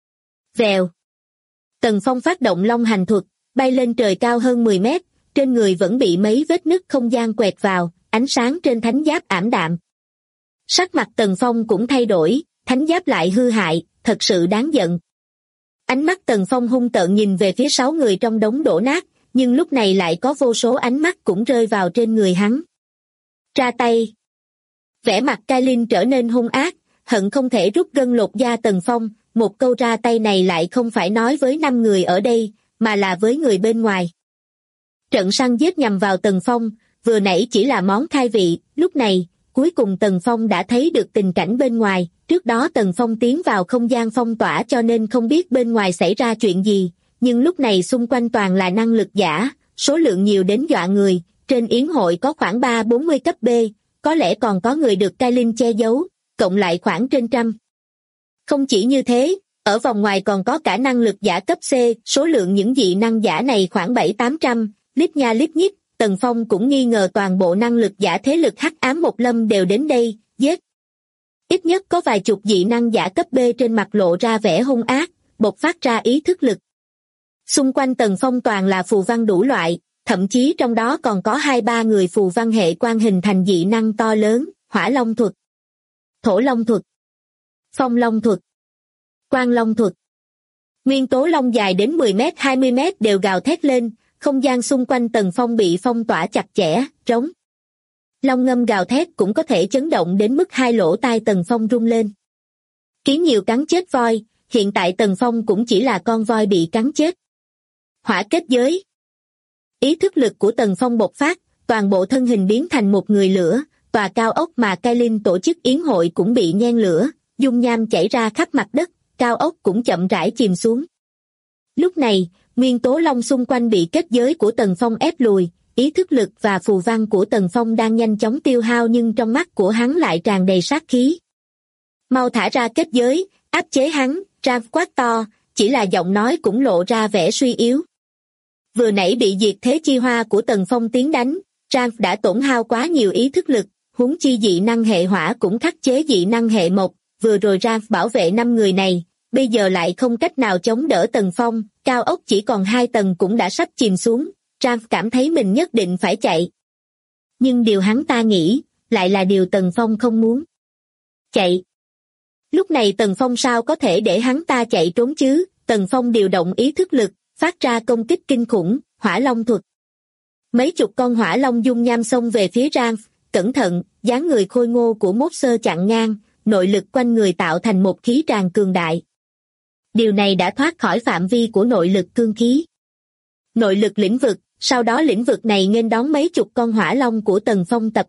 Vèo. Tần Phong phát động long hành thuật, bay lên trời cao hơn 10 mét, trên người vẫn bị mấy vết nứt không gian quẹt vào, ánh sáng trên thánh giáp ảm đạm. Sắc mặt Tần Phong cũng thay đổi, thánh giáp lại hư hại, thật sự đáng giận. Ánh mắt Tần Phong hung tợn nhìn về phía 6 người trong đống đổ nát, nhưng lúc này lại có vô số ánh mắt cũng rơi vào trên người hắn. Ra tay. Vẻ mặt Kailin trở nên hung ác, hận không thể rút gân lột da Tần Phong, một câu ra tay này lại không phải nói với 5 người ở đây, mà là với người bên ngoài. Trận săn giết nhằm vào Tần Phong, vừa nãy chỉ là món khai vị, lúc này, cuối cùng Tần Phong đã thấy được tình cảnh bên ngoài, trước đó Tần Phong tiến vào không gian phong tỏa cho nên không biết bên ngoài xảy ra chuyện gì, nhưng lúc này xung quanh toàn là năng lực giả, số lượng nhiều đến dọa người, trên yến hội có khoảng 3-40 cấp B, có lẽ còn có người được Kailin che giấu, cộng lại khoảng trên 100. Không chỉ như thế, ở vòng ngoài còn có cả năng lực giả cấp C, số lượng những dị năng giả này khoảng 7-800, lít nha lít nhít, Tần Phong cũng nghi ngờ toàn bộ năng lực giả thế lực hắc ám một lâm đều đến đây, giết. Ít nhất có vài chục dị năng giả cấp B trên mặt lộ ra vẻ hung ác, bộc phát ra ý thức lực. Xung quanh Tần Phong toàn là phù văn đủ loại, thậm chí trong đó còn có 2-3 người phù văn hệ quan hình thành dị năng to lớn, hỏa long thuật, thổ long thuật, phong long thuật, quang long thuật. Nguyên tố long dài đến 10 mét 20 mét đều gào thét lên, không gian xung quanh Tần Phong bị phong tỏa chặt chẽ, trống. Long ngâm gào thét cũng có thể chấn động đến mức 2 lỗ tai Tần Phong rung lên. Kiến nhiều cắn chết voi, hiện tại Tần Phong cũng chỉ là con voi bị cắn chết. Hỏa kết giới. Ý thức lực của Tần Phong bộc phát, toàn bộ thân hình biến thành một người lửa, tòa cao ốc mà Kailin tổ chức yến hội cũng bị nhen lửa, dung nham chảy ra khắp mặt đất, cao ốc cũng chậm rãi chìm xuống. Lúc này, nguyên tố long xung quanh bị kết giới của Tần Phong ép lùi, ý thức lực và phù văn của Tần Phong đang nhanh chóng tiêu hao nhưng trong mắt của hắn lại tràn đầy sát khí. Mau thả ra kết giới, áp chế hắn, Ralph quát to, chỉ là giọng nói cũng lộ ra vẻ suy yếu. Vừa nãy bị diệt thế chi hoa của Tần Phong tiến đánh, Ralph đã tổn hao quá nhiều ý thức lực, huống chi dị năng hệ hỏa cũng khắc chế dị năng hệ mộc, vừa rồi Ralph bảo vệ 5 người này, bây giờ lại không cách nào chống đỡ Tần Phong, cao ốc chỉ còn 2 tầng cũng đã sắp chìm xuống, Ralph cảm thấy mình nhất định phải chạy. Nhưng điều hắn ta nghĩ, lại là điều Tần Phong không muốn. Chạy. Lúc này Tần Phong sao có thể để hắn ta chạy trốn chứ, Tần Phong điều động ý thức lực, phát ra công kích kinh khủng, hỏa long thuật. Mấy chục con hỏa long dung nham xông về phía Ralph, cẩn thận, dáng người khôi ngô của mốt sơ chặn ngang, nội lực quanh người tạo thành một khí tràng cường đại. Điều này đã thoát khỏi phạm vi của nội lực cương khí. Nội lực lĩnh vực, sau đó lĩnh vực này nghênh đón mấy chục con hỏa long của Tần Phong tập kích,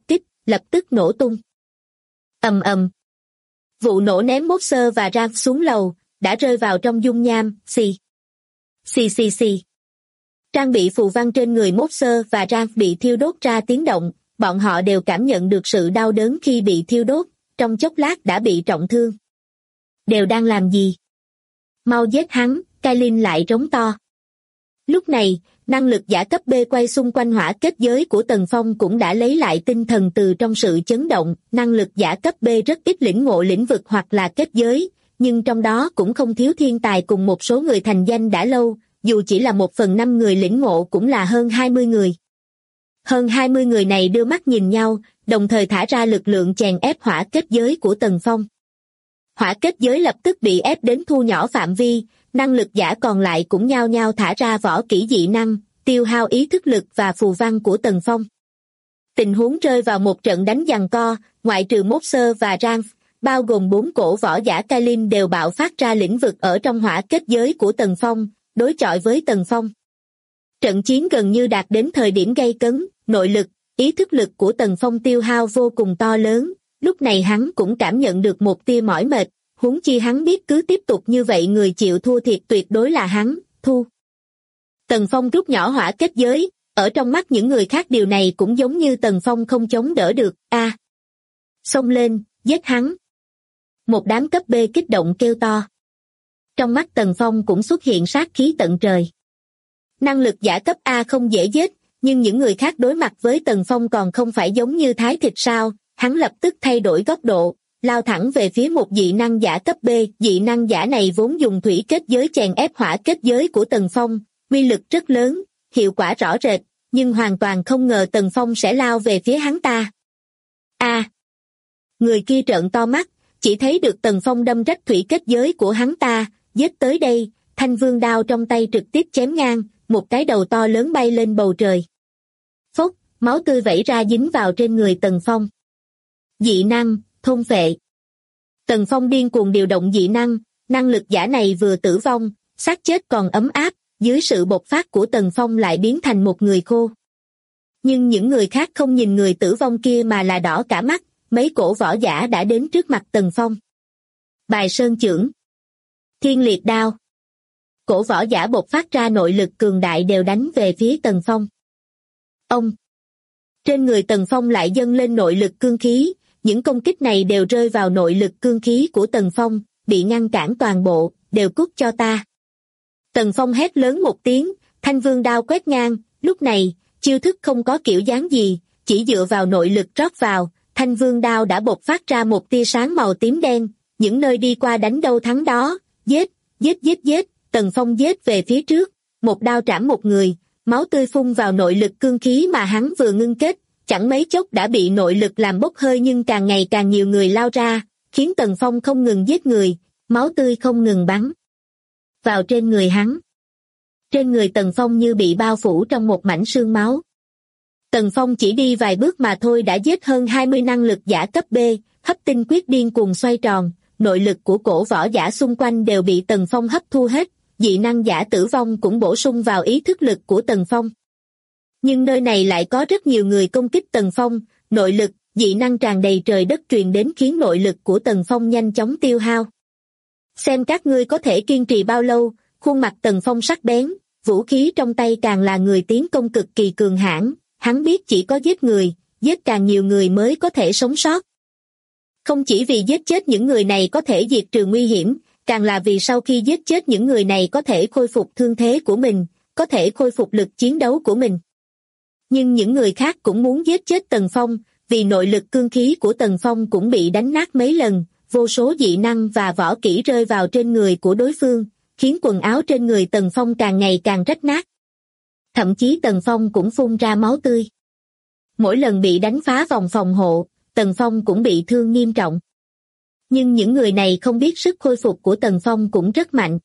lập tức nổ tung. Ầm ầm. Vụ nổ ném Mopser và Ralph xuống lầu, đã rơi vào trong dung nham, xì. Xì xì xì. Trang bị phù văn trên người Mopser và Ralph bị thiêu đốt ra tiếng động, bọn họ đều cảm nhận được sự đau đớn khi bị thiêu đốt, trong chốc lát đã bị trọng thương. Đều đang làm gì? Mau giết hắn, Kailin lại trống to. Lúc này, năng lực giả cấp B quay xung quanh hỏa kết giới của Tần Phong cũng đã lấy lại tinh thần từ trong sự chấn động. Năng lực giả cấp B rất ít lĩnh ngộ lĩnh vực hoặc là kết giới, nhưng trong đó cũng không thiếu thiên tài cùng một số người thành danh đã lâu, dù chỉ là 1/5 người lĩnh ngộ cũng là hơn 20 người. Hơn 20 người này đưa mắt nhìn nhau, đồng thời thả ra lực lượng chèn ép hỏa kết giới của Tần Phong. Hỏa kết giới lập tức bị ép đến thu nhỏ phạm vi, năng lực giả còn lại cũng nhao nhao thả ra võ kỹ dị năng, tiêu hao ý thức lực và phù văn của Tần Phong. Tình huống rơi vào một trận đánh giằng co, ngoại trừ Mopser và Ralph, bao gồm 4 cổ võ giả Kailin đều bạo phát ra lĩnh vực ở trong hỏa kết giới của Tần Phong, đối chọi với Tần Phong. Trận chiến gần như đạt đến thời điểm gay cấn, nội lực, ý thức lực của Tần Phong tiêu hao vô cùng to lớn, lúc này hắn cũng cảm nhận được một tia mỏi mệt, huống chi hắn biết cứ tiếp tục như vậy người chịu thua thiệt tuyệt đối là hắn, thu. Tần Phong rút nhỏ hỏa kết giới, ở trong mắt những người khác điều này cũng giống như Tần Phong không chống đỡ được, xông lên, giết hắn. Một đám cấp B kích động kêu to. Trong mắt Tần Phong cũng xuất hiện sát khí tận trời. Năng lực giả cấp A không dễ giết, nhưng những người khác đối mặt với Tần Phong còn không phải giống như thái thịt sao, hắn lập tức thay đổi góc độ, lao thẳng về phía một dị năng giả cấp B. Dị năng giả này vốn dùng thủy kết giới chèn ép hỏa kết giới của Tần Phong, uy lực rất lớn, hiệu quả rõ rệt, nhưng hoàn toàn không ngờ Tần Phong sẽ lao về phía hắn ta. Người kia trợn to mắt, chỉ thấy được Tần Phong đâm rách thủy kết giới của hắn ta, giết tới đây, thanh vương đao trong tay trực tiếp chém ngang, một cái đầu to lớn bay lên bầu trời. Phốc, máu tươi vẩy ra dính vào trên người Tần Phong. Dị năng, thôn phệ. Tần Phong điên cuồng điều động dị năng, năng lực giả này vừa tử vong, xác chết còn ấm áp, dưới sự bộc phát của Tần Phong lại biến thành một người khô. Nhưng những người khác không nhìn người tử vong kia mà là đỏ cả mắt, mấy cổ võ giả đã đến trước mặt Tần Phong. Bài sơn chưởng, thiên liệt đao. Cổ võ giả bộc phát ra nội lực cường đại đều đánh về phía Tần Phong. Ông! Trên người Tần Phong lại dâng lên nội lực cương khí, những công kích này đều rơi vào nội lực cương khí của Tần Phong, bị ngăn cản toàn bộ, đều cút cho ta. Tần Phong hét lớn một tiếng, thanh vương đao quét ngang, lúc này, chiêu thức không có kiểu dáng gì, chỉ dựa vào nội lực rót vào, thanh vương đao đã bộc phát ra một tia sáng màu tím đen, những nơi đi qua đánh đâu thắng đó, giết, giết giết giết, Tần Phong giết về phía trước, một đao trảm một người, máu tươi phun vào nội lực cương khí mà hắn vừa ngưng kết, chẳng mấy chốc đã bị nội lực làm bốc hơi nhưng càng ngày càng nhiều người lao ra, khiến Tần Phong không ngừng giết người, máu tươi không ngừng bắn vào trên người hắn. Trên người Tần Phong như bị bao phủ trong một mảnh sương máu. Tần Phong chỉ đi vài bước mà thôi đã giết hơn 20 năng lực giả cấp B, hấp tinh quyết điên cuồng xoay tròn, nội lực của cổ võ giả xung quanh đều bị Tần Phong hấp thu hết, dị năng giả tử vong cũng bổ sung vào ý thức lực của Tần Phong. Nhưng nơi này lại có rất nhiều người công kích Tần Phong, nội lực, dị năng tràn đầy trời đất truyền đến khiến nội lực của Tần Phong nhanh chóng tiêu hao. Xem các ngươi có thể kiên trì bao lâu, khuôn mặt Tần Phong sắc bén, vũ khí trong tay càng là người tiến công cực kỳ cường hãn, hắn biết chỉ có giết người, giết càng nhiều người mới có thể sống sót. Không chỉ vì giết chết những người này có thể diệt trừ nguy hiểm, càng là vì sau khi giết chết những người này có thể khôi phục thương thế của mình, có thể khôi phục lực chiến đấu của mình. Nhưng những người khác cũng muốn giết chết Tần Phong, vì nội lực cương khí của Tần Phong cũng bị đánh nát mấy lần, vô số dị năng và võ kỹ rơi vào trên người của đối phương, khiến quần áo trên người Tần Phong càng ngày càng rách nát. Thậm chí Tần Phong cũng phun ra máu tươi. Mỗi lần bị đánh phá vòng phòng hộ, Tần Phong cũng bị thương nghiêm trọng. Nhưng những người này không biết sức khôi phục của Tần Phong cũng rất mạnh.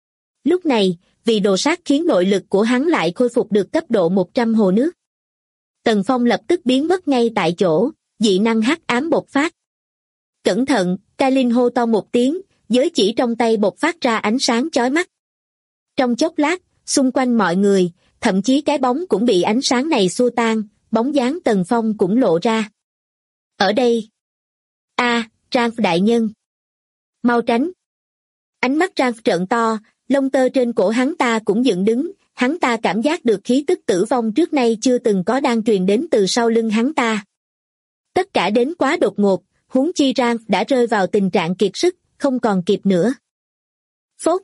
Lúc này, vì đồ sát khiến nội lực của hắn lại khôi phục được cấp độ 100 hồ nước. Tần Phong lập tức biến mất ngay tại chỗ, dị năng hắc ám bộc phát. Cẩn thận, Kailin hô to một tiếng, giới chỉ trong tay bộc phát ra ánh sáng chói mắt. Trong chốc lát, xung quanh mọi người, thậm chí cái bóng cũng bị ánh sáng này xua tan, bóng dáng Tần Phong cũng lộ ra. Ở đây. Ralph đại nhân. Mau tránh. Ánh mắt Ralph trợn to, lông tơ trên cổ hắn ta cũng dựng đứng, hắn ta cảm giác được khí tức tử vong trước nay chưa từng có đang truyền đến từ sau lưng hắn ta. Tất cả đến quá đột ngột, huống chi Ralph đã rơi vào tình trạng kiệt sức, không còn kịp nữa. Phốt.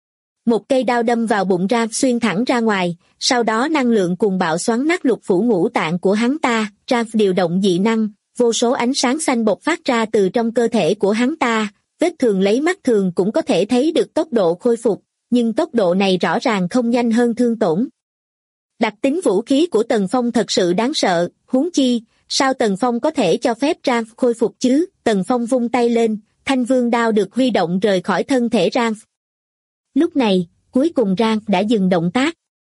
Một cây đao đâm vào bụng Ralph xuyên thẳng ra ngoài, sau đó năng lượng cuồng bạo xoắn nát lục phủ ngũ tạng của hắn ta, Ralph điều động dị năng, vô số ánh sáng xanh bộc phát ra từ trong cơ thể của hắn ta, vết thương lấy mắt thường cũng có thể thấy được tốc độ khôi phục, nhưng tốc độ này rõ ràng không nhanh hơn thương tổn. Đặc tính vũ khí của Tần Phong thật sự đáng sợ, huống chi, sao Tần Phong có thể cho phép Ralph khôi phục chứ? Tần Phong vung tay lên, thanh vương đao được huy động rời khỏi thân thể Ralph. Lúc này, cuối cùng Ralph đã dừng động tác.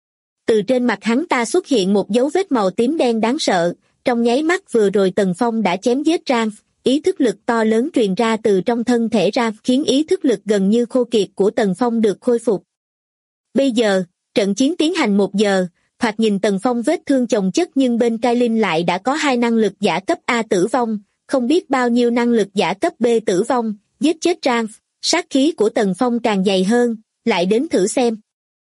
Từ trên mặt hắn ta xuất hiện một dấu vết màu tím đen đáng sợ, trong nháy mắt vừa rồi Tần Phong đã chém giết Ralph, ý thức lực to lớn truyền ra từ trong thân thể Ralph khiến ý thức lực gần như khô kiệt của Tần Phong được khôi phục. Bây giờ, trận chiến tiến hành 1 giờ, thoạt nhìn Tần Phong vết thương chồng chất nhưng bên Kailin lại đã có 2 năng lực giả cấp A tử vong, không biết bao nhiêu năng lực giả cấp B tử vong, giết chết Ralph, sát khí của Tần Phong càng dày hơn, lại đến thử xem.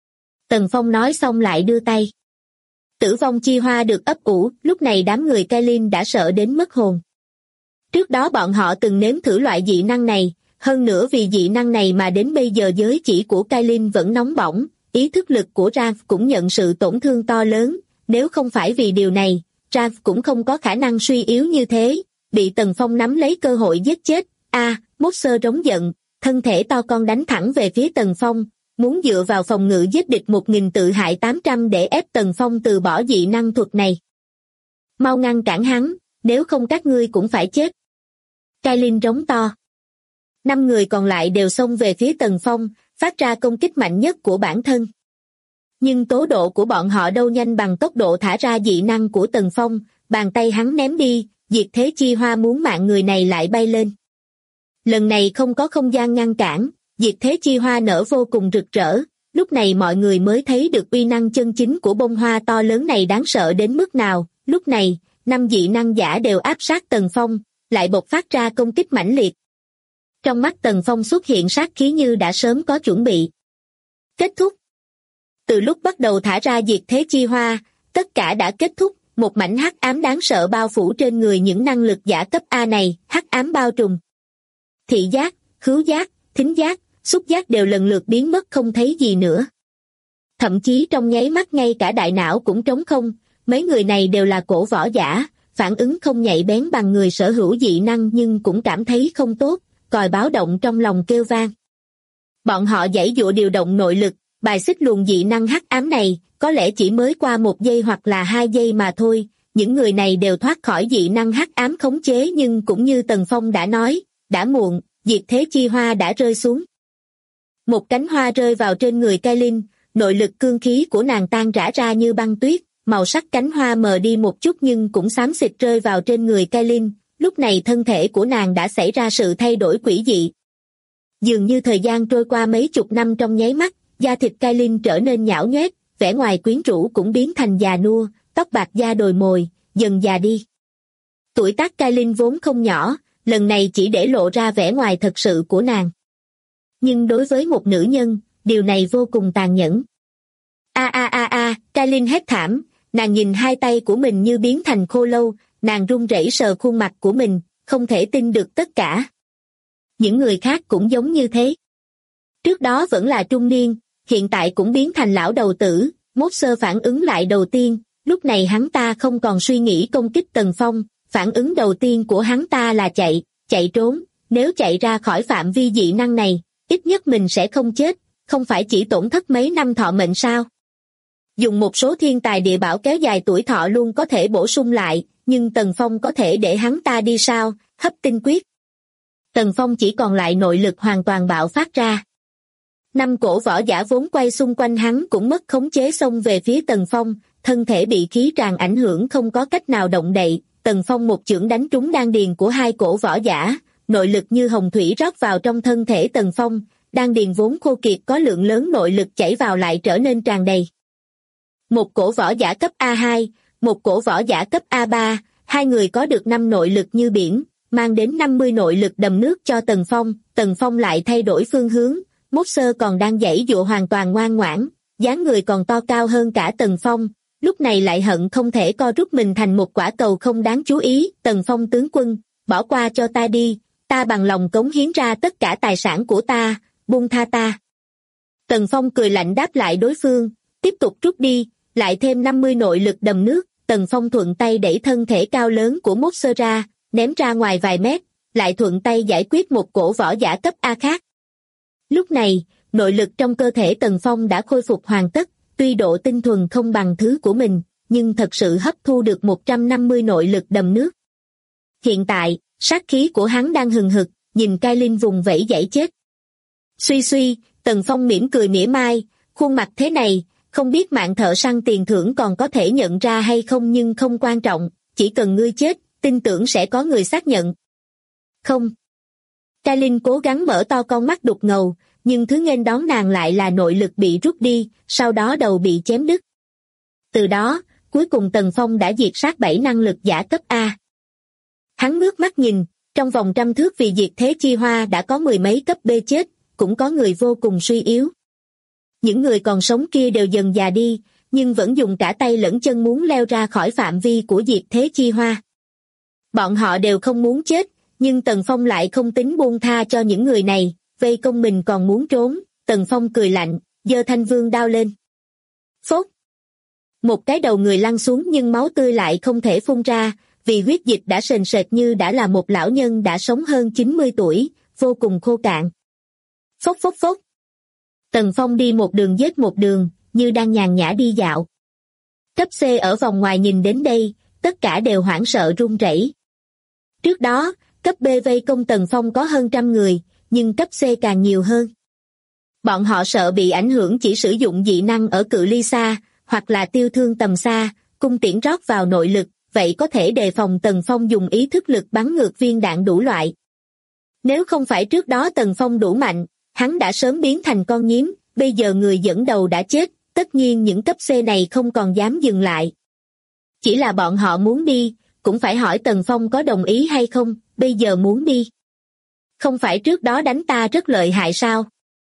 Tần Phong nói xong lại đưa tay. Tử vong chi hoa được ấp ủ, lúc này đám người Kailin đã sợ đến mất hồn. Trước đó bọn họ từng nếm thử loại dị năng này, hơn nữa vì dị năng này mà đến bây giờ giới chỉ của Kailin vẫn nóng bỏng, ý thức lực của Ralph cũng nhận sự tổn thương to lớn, nếu không phải vì điều này, Ralph cũng không có khả năng suy yếu như thế, bị Tần Phong nắm lấy cơ hội giết chết. Monster rống giận, thân thể to con đánh thẳng về phía Tần Phong, muốn dựa vào phòng ngự giết địch 1000 tự hại 800 để ép Tần Phong từ bỏ dị năng thuật này. Mau ngăn cản hắn, nếu không các ngươi cũng phải chết. Kailin rống to. 5 người còn lại đều xông về phía Tần Phong, phát ra công kích mạnh nhất của bản thân. Nhưng tốc độ của bọn họ đâu nhanh bằng tốc độ thả ra dị năng của Tần Phong, bàn tay hắn ném đi, diệt thế chi hoa muốn mạng người này lại bay lên. Lần này không có không gian ngăn cản, diệt thế chi hoa nở vô cùng rực rỡ, lúc này mọi người mới thấy được uy năng chân chính của bông hoa to lớn này đáng sợ đến mức nào. Lúc này, 5 dị năng giả đều áp sát Tần Phong, lại bộc phát ra công kích mãnh liệt. Trong mắt Tần Phong xuất hiện sát khí như đã sớm có chuẩn bị. Kết thúc. Từ lúc bắt đầu thả ra diệt thế chi hoa, tất cả đã kết thúc, một mảnh hắc ám đáng sợ bao phủ trên người những năng lực giả cấp A này, hắc ám bao trùm. Thị giác, khứu giác, thính giác, xúc giác đều lần lượt biến mất không thấy gì nữa. Thậm chí trong nháy mắt ngay cả đại não cũng trống không, mấy người này đều là cổ võ giả, phản ứng không nhạy bén bằng người sở hữu dị năng nhưng cũng cảm thấy không tốt, còi báo động trong lòng kêu vang. Bọn họ giãy giụa điều động nội lực, bài xích luồng dị năng hắc ám này, có lẽ chỉ mới qua 1 giây hoặc là 2 giây mà thôi, những người này đều thoát khỏi dị năng hắc ám khống chế nhưng cũng như Tần Phong đã nói, đã muộn, diệt thế chi hoa đã rơi xuống. Một cánh hoa rơi vào trên người Kailin, nội lực cương khí của nàng tan rã ra như băng tuyết, màu sắc cánh hoa mờ đi một chút nhưng cũng xám xịt rơi vào trên người Kailin, lúc này thân thể của nàng đã xảy ra sự thay đổi quỷ dị. Dường như thời gian trôi qua mấy chục năm trong nháy mắt, da thịt Kailin trở nên nhão nhoét, vẻ ngoài quyến rũ cũng biến thành già nua, tóc bạc da đồi mồi, dần già đi. Tuổi tác Kailin vốn không nhỏ, lần này chỉ để lộ ra vẻ ngoài thật sự của nàng. Nhưng đối với một nữ nhân, điều này vô cùng tàn nhẫn. Kailin hét thảm, nàng nhìn 2 tay của mình như biến thành khô lâu, nàng run rẩy sờ khuôn mặt của mình, không thể tin được tất cả. Những người khác cũng giống như thế. Trước đó vẫn là trung niên, hiện tại cũng biến thành lão đầu tử, Monster phản ứng lại đầu tiên, lúc này hắn ta không còn suy nghĩ công kích Tần Phong, phản ứng đầu tiên của hắn ta là chạy trốn, nếu chạy ra khỏi phạm vi dị năng này, ít nhất mình sẽ không chết, không phải chỉ tổn thất mấy năm thọ mệnh sao? Dùng một số thiên tài địa bảo kéo dài tuổi thọ luôn có thể bổ sung lại, nhưng Tần Phong có thể để hắn ta đi sao? Hấp tinh quyết. Tần Phong chỉ còn lại nội lực hoàn toàn bạo phát ra. 5 cổ võ giả vốn quay xung quanh hắn cũng mất khống chế xông về phía Tần Phong, thân thể bị khí tràn ảnh hưởng không có cách nào động đậy. Tần Phong một chưởng đánh trúng đan điền của 2 cổ võ giả, nội lực như hồng thủy rót vào trong thân thể Tần Phong, đan điền vốn khô kiệt có lượng lớn nội lực chảy vào lại trở nên tràn đầy. Một cổ võ giả cấp A2, một cổ võ giả cấp A3, hai người có được 5 nội lực như biển, mang đến 50 nội lực đầm nước cho Tần Phong lại thay đổi phương hướng, Monster còn đang giãy giụa hoàn toàn ngoan ngoãn, dáng người còn to cao hơn cả Tần Phong, lúc này lại hận không thể co rút mình thành một quả cầu không đáng chú ý. Tần Phong tướng quân, bỏ qua cho ta đi, ta bằng lòng cống hiến ra tất cả tài sản của ta, buông tha ta. Tần Phong cười lạnh đáp lại đối phương, tiếp tục rút đi, lại thêm 50 nội lực đầm nước. Tần Phong thuận tay đẩy thân thể cao lớn của Monster ra, ném ra ngoài vài mét, lại thuận tay giải quyết một cổ võ giả cấp A khác. Lúc này, nội lực trong cơ thể Tần Phong đã khôi phục hoàn tất, tuy độ tinh thuần không bằng thứ của mình, nhưng thật sự hấp thu được 150 nội lực đầm nước. Hiện tại, sát khí của hắn đang hừng hực, nhìn Cai Linh vùng vẫy giãy chết. Suy suy, Tần Phong mỉm cười mỉa mai, khuôn mặt thế này, không biết mạng thợ săn tiền thưởng còn có thể nhận ra hay không, nhưng không quan trọng, chỉ cần ngươi chết, tin tưởng sẽ có người xác nhận. Không. Cai Linh cố gắng mở to con mắt đục ngầu, nhưng thứ nghênh đón nàng lại là nội lực bị rút đi, sau đó đầu bị chém đứt. Từ đó, cuối cùng Tần Phong đã diệt sát 7 năng lực giả cấp A. Hắn ngước mắt nhìn, trong vòng 100 thước vì diệt thế chi hoa đã có 10 mấy cấp B chết, cũng có người vô cùng suy yếu. Những người còn sống kia đều dần già đi, nhưng vẫn dùng cả tay lẫn chân muốn leo ra khỏi phạm vi của diệt thế chi hoa. Bọn họ đều không muốn chết, nhưng Tần Phong lại không tính buông tha cho những người này, vây công mình còn muốn trốn. Tần Phong cười lạnh, giơ thanh vương đao lên. Phốt! Một cái đầu người lăn xuống nhưng máu tươi lại không thể phun ra, vì huyết dịch đã sền sệt như đã là một lão nhân đã sống hơn 90 tuổi, vô cùng khô cạn. Phốc phốc phốc! Tần Phong đi một đường giết một đường, như đang nhàn nhã đi dạo. Cấp C ở vòng ngoài nhìn đến đây, tất cả đều hoảng sợ run rẩy. Trước đó, cấp B vây công Tần Phong có hơn 100 người, nhưng cấp C càng nhiều hơn. Bọn họ sợ bị ảnh hưởng chỉ sử dụng dị năng ở cự ly xa, hoặc là tiêu thương tầm xa, cung tiễn rót vào nội lực, vậy có thể đề phòng Tần Phong dùng ý thức lực bắn ngược viên đạn đủ loại. Nếu không phải trước đó Tần Phong đủ mạnh, hắn đã sớm biến thành con nhím, bây giờ người dẫn đầu đã chết, tất nhiên những cấp C này không còn dám dừng lại. Chỉ là bọn họ muốn đi, cũng phải hỏi Tần Phong có đồng ý hay không, bây giờ muốn đi. Không phải trước đó đánh ta rất lợi hại sao?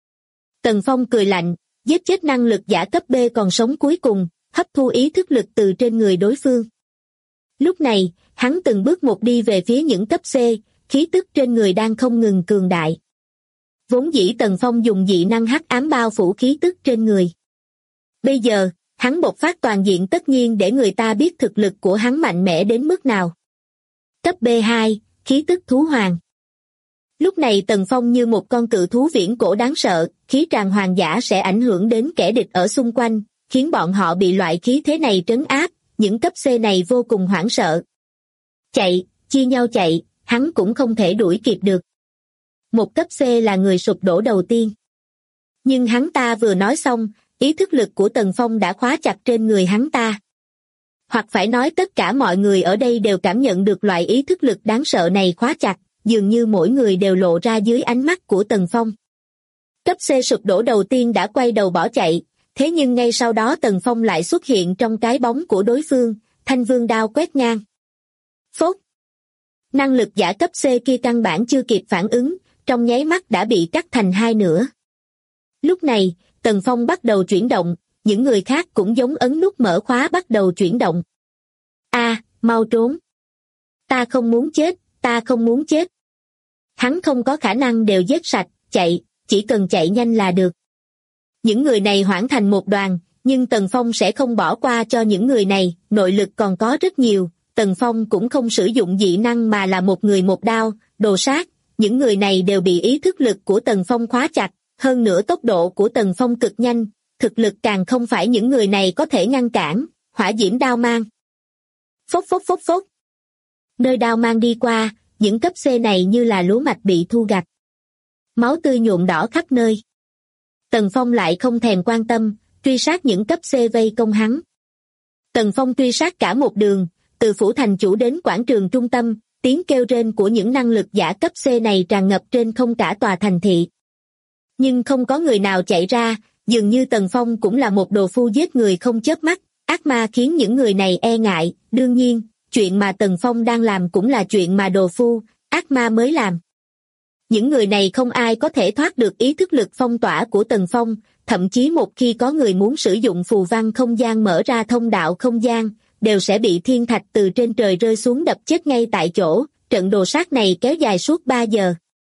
Tần Phong cười lạnh, giết chết năng lực giả cấp B còn sống cuối cùng, hấp thu ý thức lực từ trên người đối phương. Lúc này, hắn từng bước một đi về phía những cấp C, khí tức trên người đang không ngừng cường đại. Vốn dĩ Tần Phong dùng dị năng hắc ám bao phủ khí tức trên người. Bây giờ, hắn bộc phát toàn diện tất nhiên để người ta biết thực lực của hắn mạnh mẽ đến mức nào. Cấp B2, khí tức thú hoàng. Lúc này Tần Phong như một con cự thú viễn cổ đáng sợ, khí tràn hoàng giả sẽ ảnh hưởng đến kẻ địch ở xung quanh, khiến bọn họ bị loại khí thế này trấn áp, những cấp C này vô cùng hoảng sợ. Chạy, chia nhau chạy, hắn cũng không thể đuổi kịp được. Một cấp C là người sụp đổ đầu tiên. Nhưng hắn ta vừa nói xong, ý thức lực của Tần Phong đã khóa chặt trên người hắn ta. Hoặc phải nói tất cả mọi người ở đây đều cảm nhận được loại ý thức lực đáng sợ này khóa chặt, dường như mỗi người đều lộ ra dưới ánh mắt của Tần Phong. Cấp C sụp đổ đầu tiên đã quay đầu bỏ chạy, thế nhưng ngay sau đó Tần Phong lại xuất hiện trong cái bóng của đối phương, thanh vương đao quét ngang. Phốt! Năng lực giả cấp C kia căn bản chưa kịp phản ứng, trong nháy mắt đã bị cắt thành hai nửa. Lúc này, Tần Phong bắt đầu chuyển động, những người khác cũng giống ấn nút mở khóa bắt đầu chuyển động. Mau trốn! Ta không muốn chết, ta không muốn chết. Hắn không có khả năng đều giết sạch, chạy, chỉ cần chạy nhanh là được. Những người này hoảng thành một đoàn, nhưng Tần Phong sẽ không bỏ qua cho những người này, nội lực còn có rất nhiều. Tần Phong cũng không sử dụng dị năng mà là một người một đao, đồ sát. Những người này đều bị ý thức lực của Tần Phong khóa chặt, hơn nữa tốc độ của Tần Phong cực nhanh, thực lực càng không phải những người này có thể ngăn cản. Hỏa diễm đao mang. Phốc phốc phốc phốc. Nơi đao mang đi qua, những cấp C này như là lúa mạch bị thu gặt. Máu tươi nhuộm đỏ khắp nơi. Tần Phong lại không thèm quan tâm, truy sát những cấp C vây công hắn. Tần Phong truy sát cả một đường, từ phủ thành chủ đến quảng trường trung tâm, tiếng kêu rên của những năng lực giả cấp C này tràn ngập trên không cả tòa thành thị. Nhưng không có người nào chạy ra, dường như Tần Phong cũng là một đồ phu giết người không chớp mắt, ác ma khiến những người này e ngại, đương nhiên, chuyện mà Tần Phong đang làm cũng là chuyện mà đồ phu, ác ma mới làm. Những người này không ai có thể thoát được ý thức lực phong tỏa của Tần Phong, thậm chí một khi có người muốn sử dụng phù văn không gian mở ra thông đạo không gian, đều sẽ bị thiên thạch từ trên trời rơi xuống đập chết ngay tại chỗ. Trận đồ sát này kéo dài suốt 3 giờ.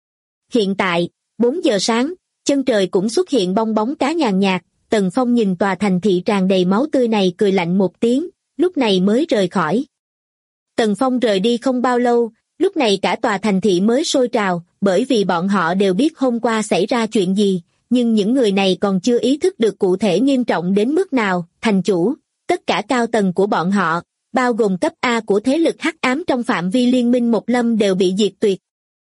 Hiện tại, 4 giờ sáng, chân trời cũng xuất hiện bong bóng cá nhàn nhạt. Tần Phong nhìn tòa thành thị tràn đầy máu tươi này cười lạnh một tiếng, lúc này mới rời khỏi. Tần Phong rời đi không bao lâu, lúc này cả tòa thành thị mới sôi trào, bởi vì bọn họ đều biết hôm qua xảy ra chuyện gì, nhưng những người này còn chưa ý thức được cụ thể nghiêm trọng đến mức nào. Thành chủ, tất cả cao tầng của bọn họ, bao gồm cấp A của thế lực hắc ám trong phạm vi liên minh Một Lâm đều bị diệt tuyệt.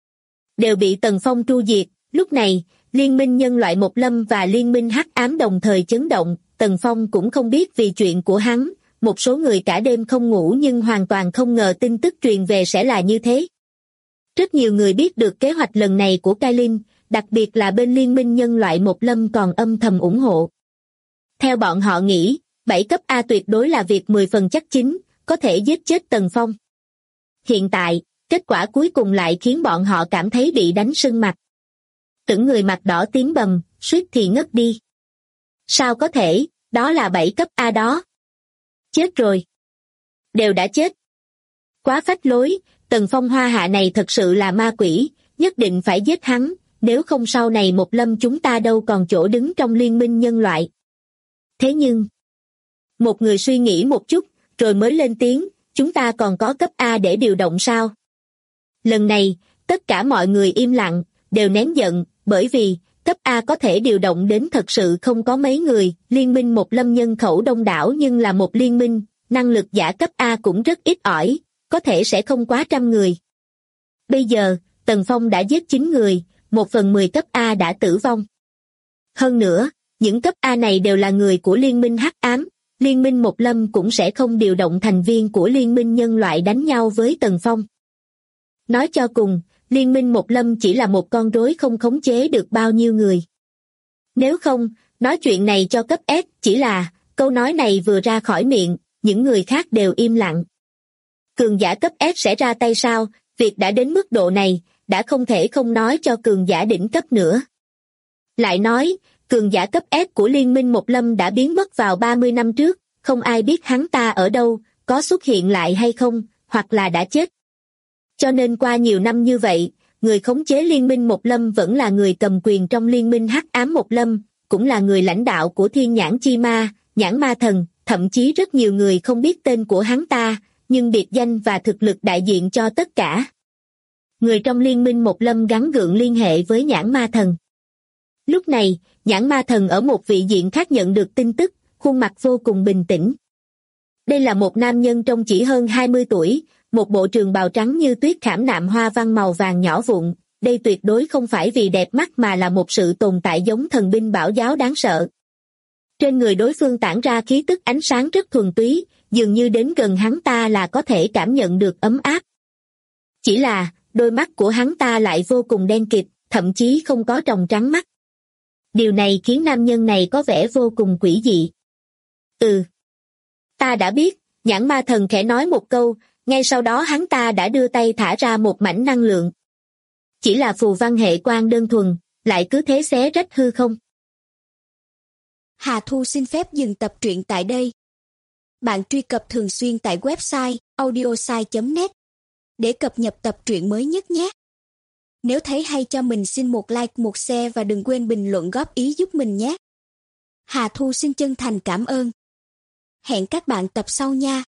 Đều bị Tần Phong tru diệt. Lúc này, liên minh nhân loại Một Lâm và liên minh hắc ám đồng thời chấn động. Tần Phong cũng không biết vì chuyện của hắn, một số người cả đêm không ngủ nhưng hoàn toàn không ngờ tin tức truyền về sẽ là như thế. Rất nhiều người biết được kế hoạch lần này của Cai Linh, đặc biệt là bên liên minh nhân loại Một Lâm còn âm thầm ủng hộ. Theo bọn họ nghĩ, 7 cấp A tuyệt đối là việc 10 phần chắc chín, có thể giết chết Tần Phong. Hiện tại, kết quả cuối cùng lại khiến bọn họ cảm thấy bị đánh sưng mặt. Từng người mặt đỏ tím bầm, suýt thì ngất đi. Sao có thể, đó là 7 cấp A đó. Chết rồi. Đều đã chết. Quá phách lối, Tần Phong hoa hạ này thật sự là ma quỷ, nhất định phải giết hắn, nếu không sau này Một Lâm chúng ta đâu còn chỗ đứng trong liên minh nhân loại. Thế nhưng, một người suy nghĩ một chút, rồi mới lên tiếng, chúng ta còn có cấp A để điều động sao? Lần này, tất cả mọi người im lặng, đều nén giận, bởi vì, cấp A có thể điều động đến thật sự không có mấy người, liên minh Một Lâm nhân khẩu đông đảo nhưng là một liên minh, năng lực giả cấp A cũng rất ít ỏi, có thể sẽ không quá 100 người. Bây giờ, Tần Phong đã giết 9 người, 1/10 cấp A đã tử vong. Hơn nữa, những cấp A này đều là người của liên minh hắc ám, liên minh Một Lâm cũng sẽ không điều động thành viên của liên minh nhân loại đánh nhau với Tần Phong. Nói cho cùng, liên minh Một Lâm chỉ là một con rối không khống chế được bao nhiêu người. Nếu không, nói chuyện này cho cấp S, chỉ là, câu nói này vừa ra khỏi miệng, những người khác đều im lặng. Cường giả cấp S sẽ ra tay sao, việc đã đến mức độ này, đã không thể không nói cho cường giả đỉnh cấp nữa. Lại nói, cường giả cấp S của liên minh Một Lâm đã biến mất vào 30 năm trước, không ai biết hắn ta ở đâu, có xuất hiện lại hay không, hoặc là đã chết. Cho nên qua nhiều năm như vậy, người khống chế liên minh Một Lâm vẫn là người cầm quyền trong liên minh hắc ám Một Lâm, cũng là người lãnh đạo của Thiên Nhãn Chi Ma, Nhãn Ma Thần, thậm chí rất nhiều người không biết tên của hắn ta, nhưng biệt danh và thực lực đại diện cho tất cả. Người trong liên minh Một Lâm gắng gượng liên hệ với Nhãn Ma Thần. Lúc này, Nhãn Ma Thần ở một vị diện khác nhận được tin tức, khuôn mặt vô cùng bình tĩnh. Đây là một nam nhân trông chỉ hơn 20 tuổi, một bộ trường bào trắng như tuyết khảm nạm hoa văn màu vàng nhỏ vụn, đây tuyệt đối không phải vì đẹp mắt mà là một sự tồn tại giống thần binh bảo giáo đáng sợ. Trên người đối phương tản ra khí tức ánh sáng rất thuần túy, dường như đến gần hắn ta là có thể cảm nhận được ấm áp. Chỉ là, đôi mắt của hắn ta lại vô cùng đen kịt, thậm chí không có tròng trắng mắt. Điều này khiến nam nhân này có vẻ vô cùng quỷ dị. Ta đã biết, Nhãn Ma Thần khẽ nói một câu, ngay sau đó hắn ta đã đưa tay thả ra một mảnh năng lượng. Chỉ là phù văn hệ quang đơn thuần, lại cứ thế xé rách hư không. Hà Thu xin phép dừng tập truyện tại đây. Bạn truy cập thường xuyên tại website audiosai.net để cập nhật tập truyện mới nhất nhé. Nếu thấy hay cho mình xin một like, một share và đừng quên bình luận góp ý giúp mình nhé. Hà Thu xin chân thành cảm ơn. Hẹn các bạn tập sau nha.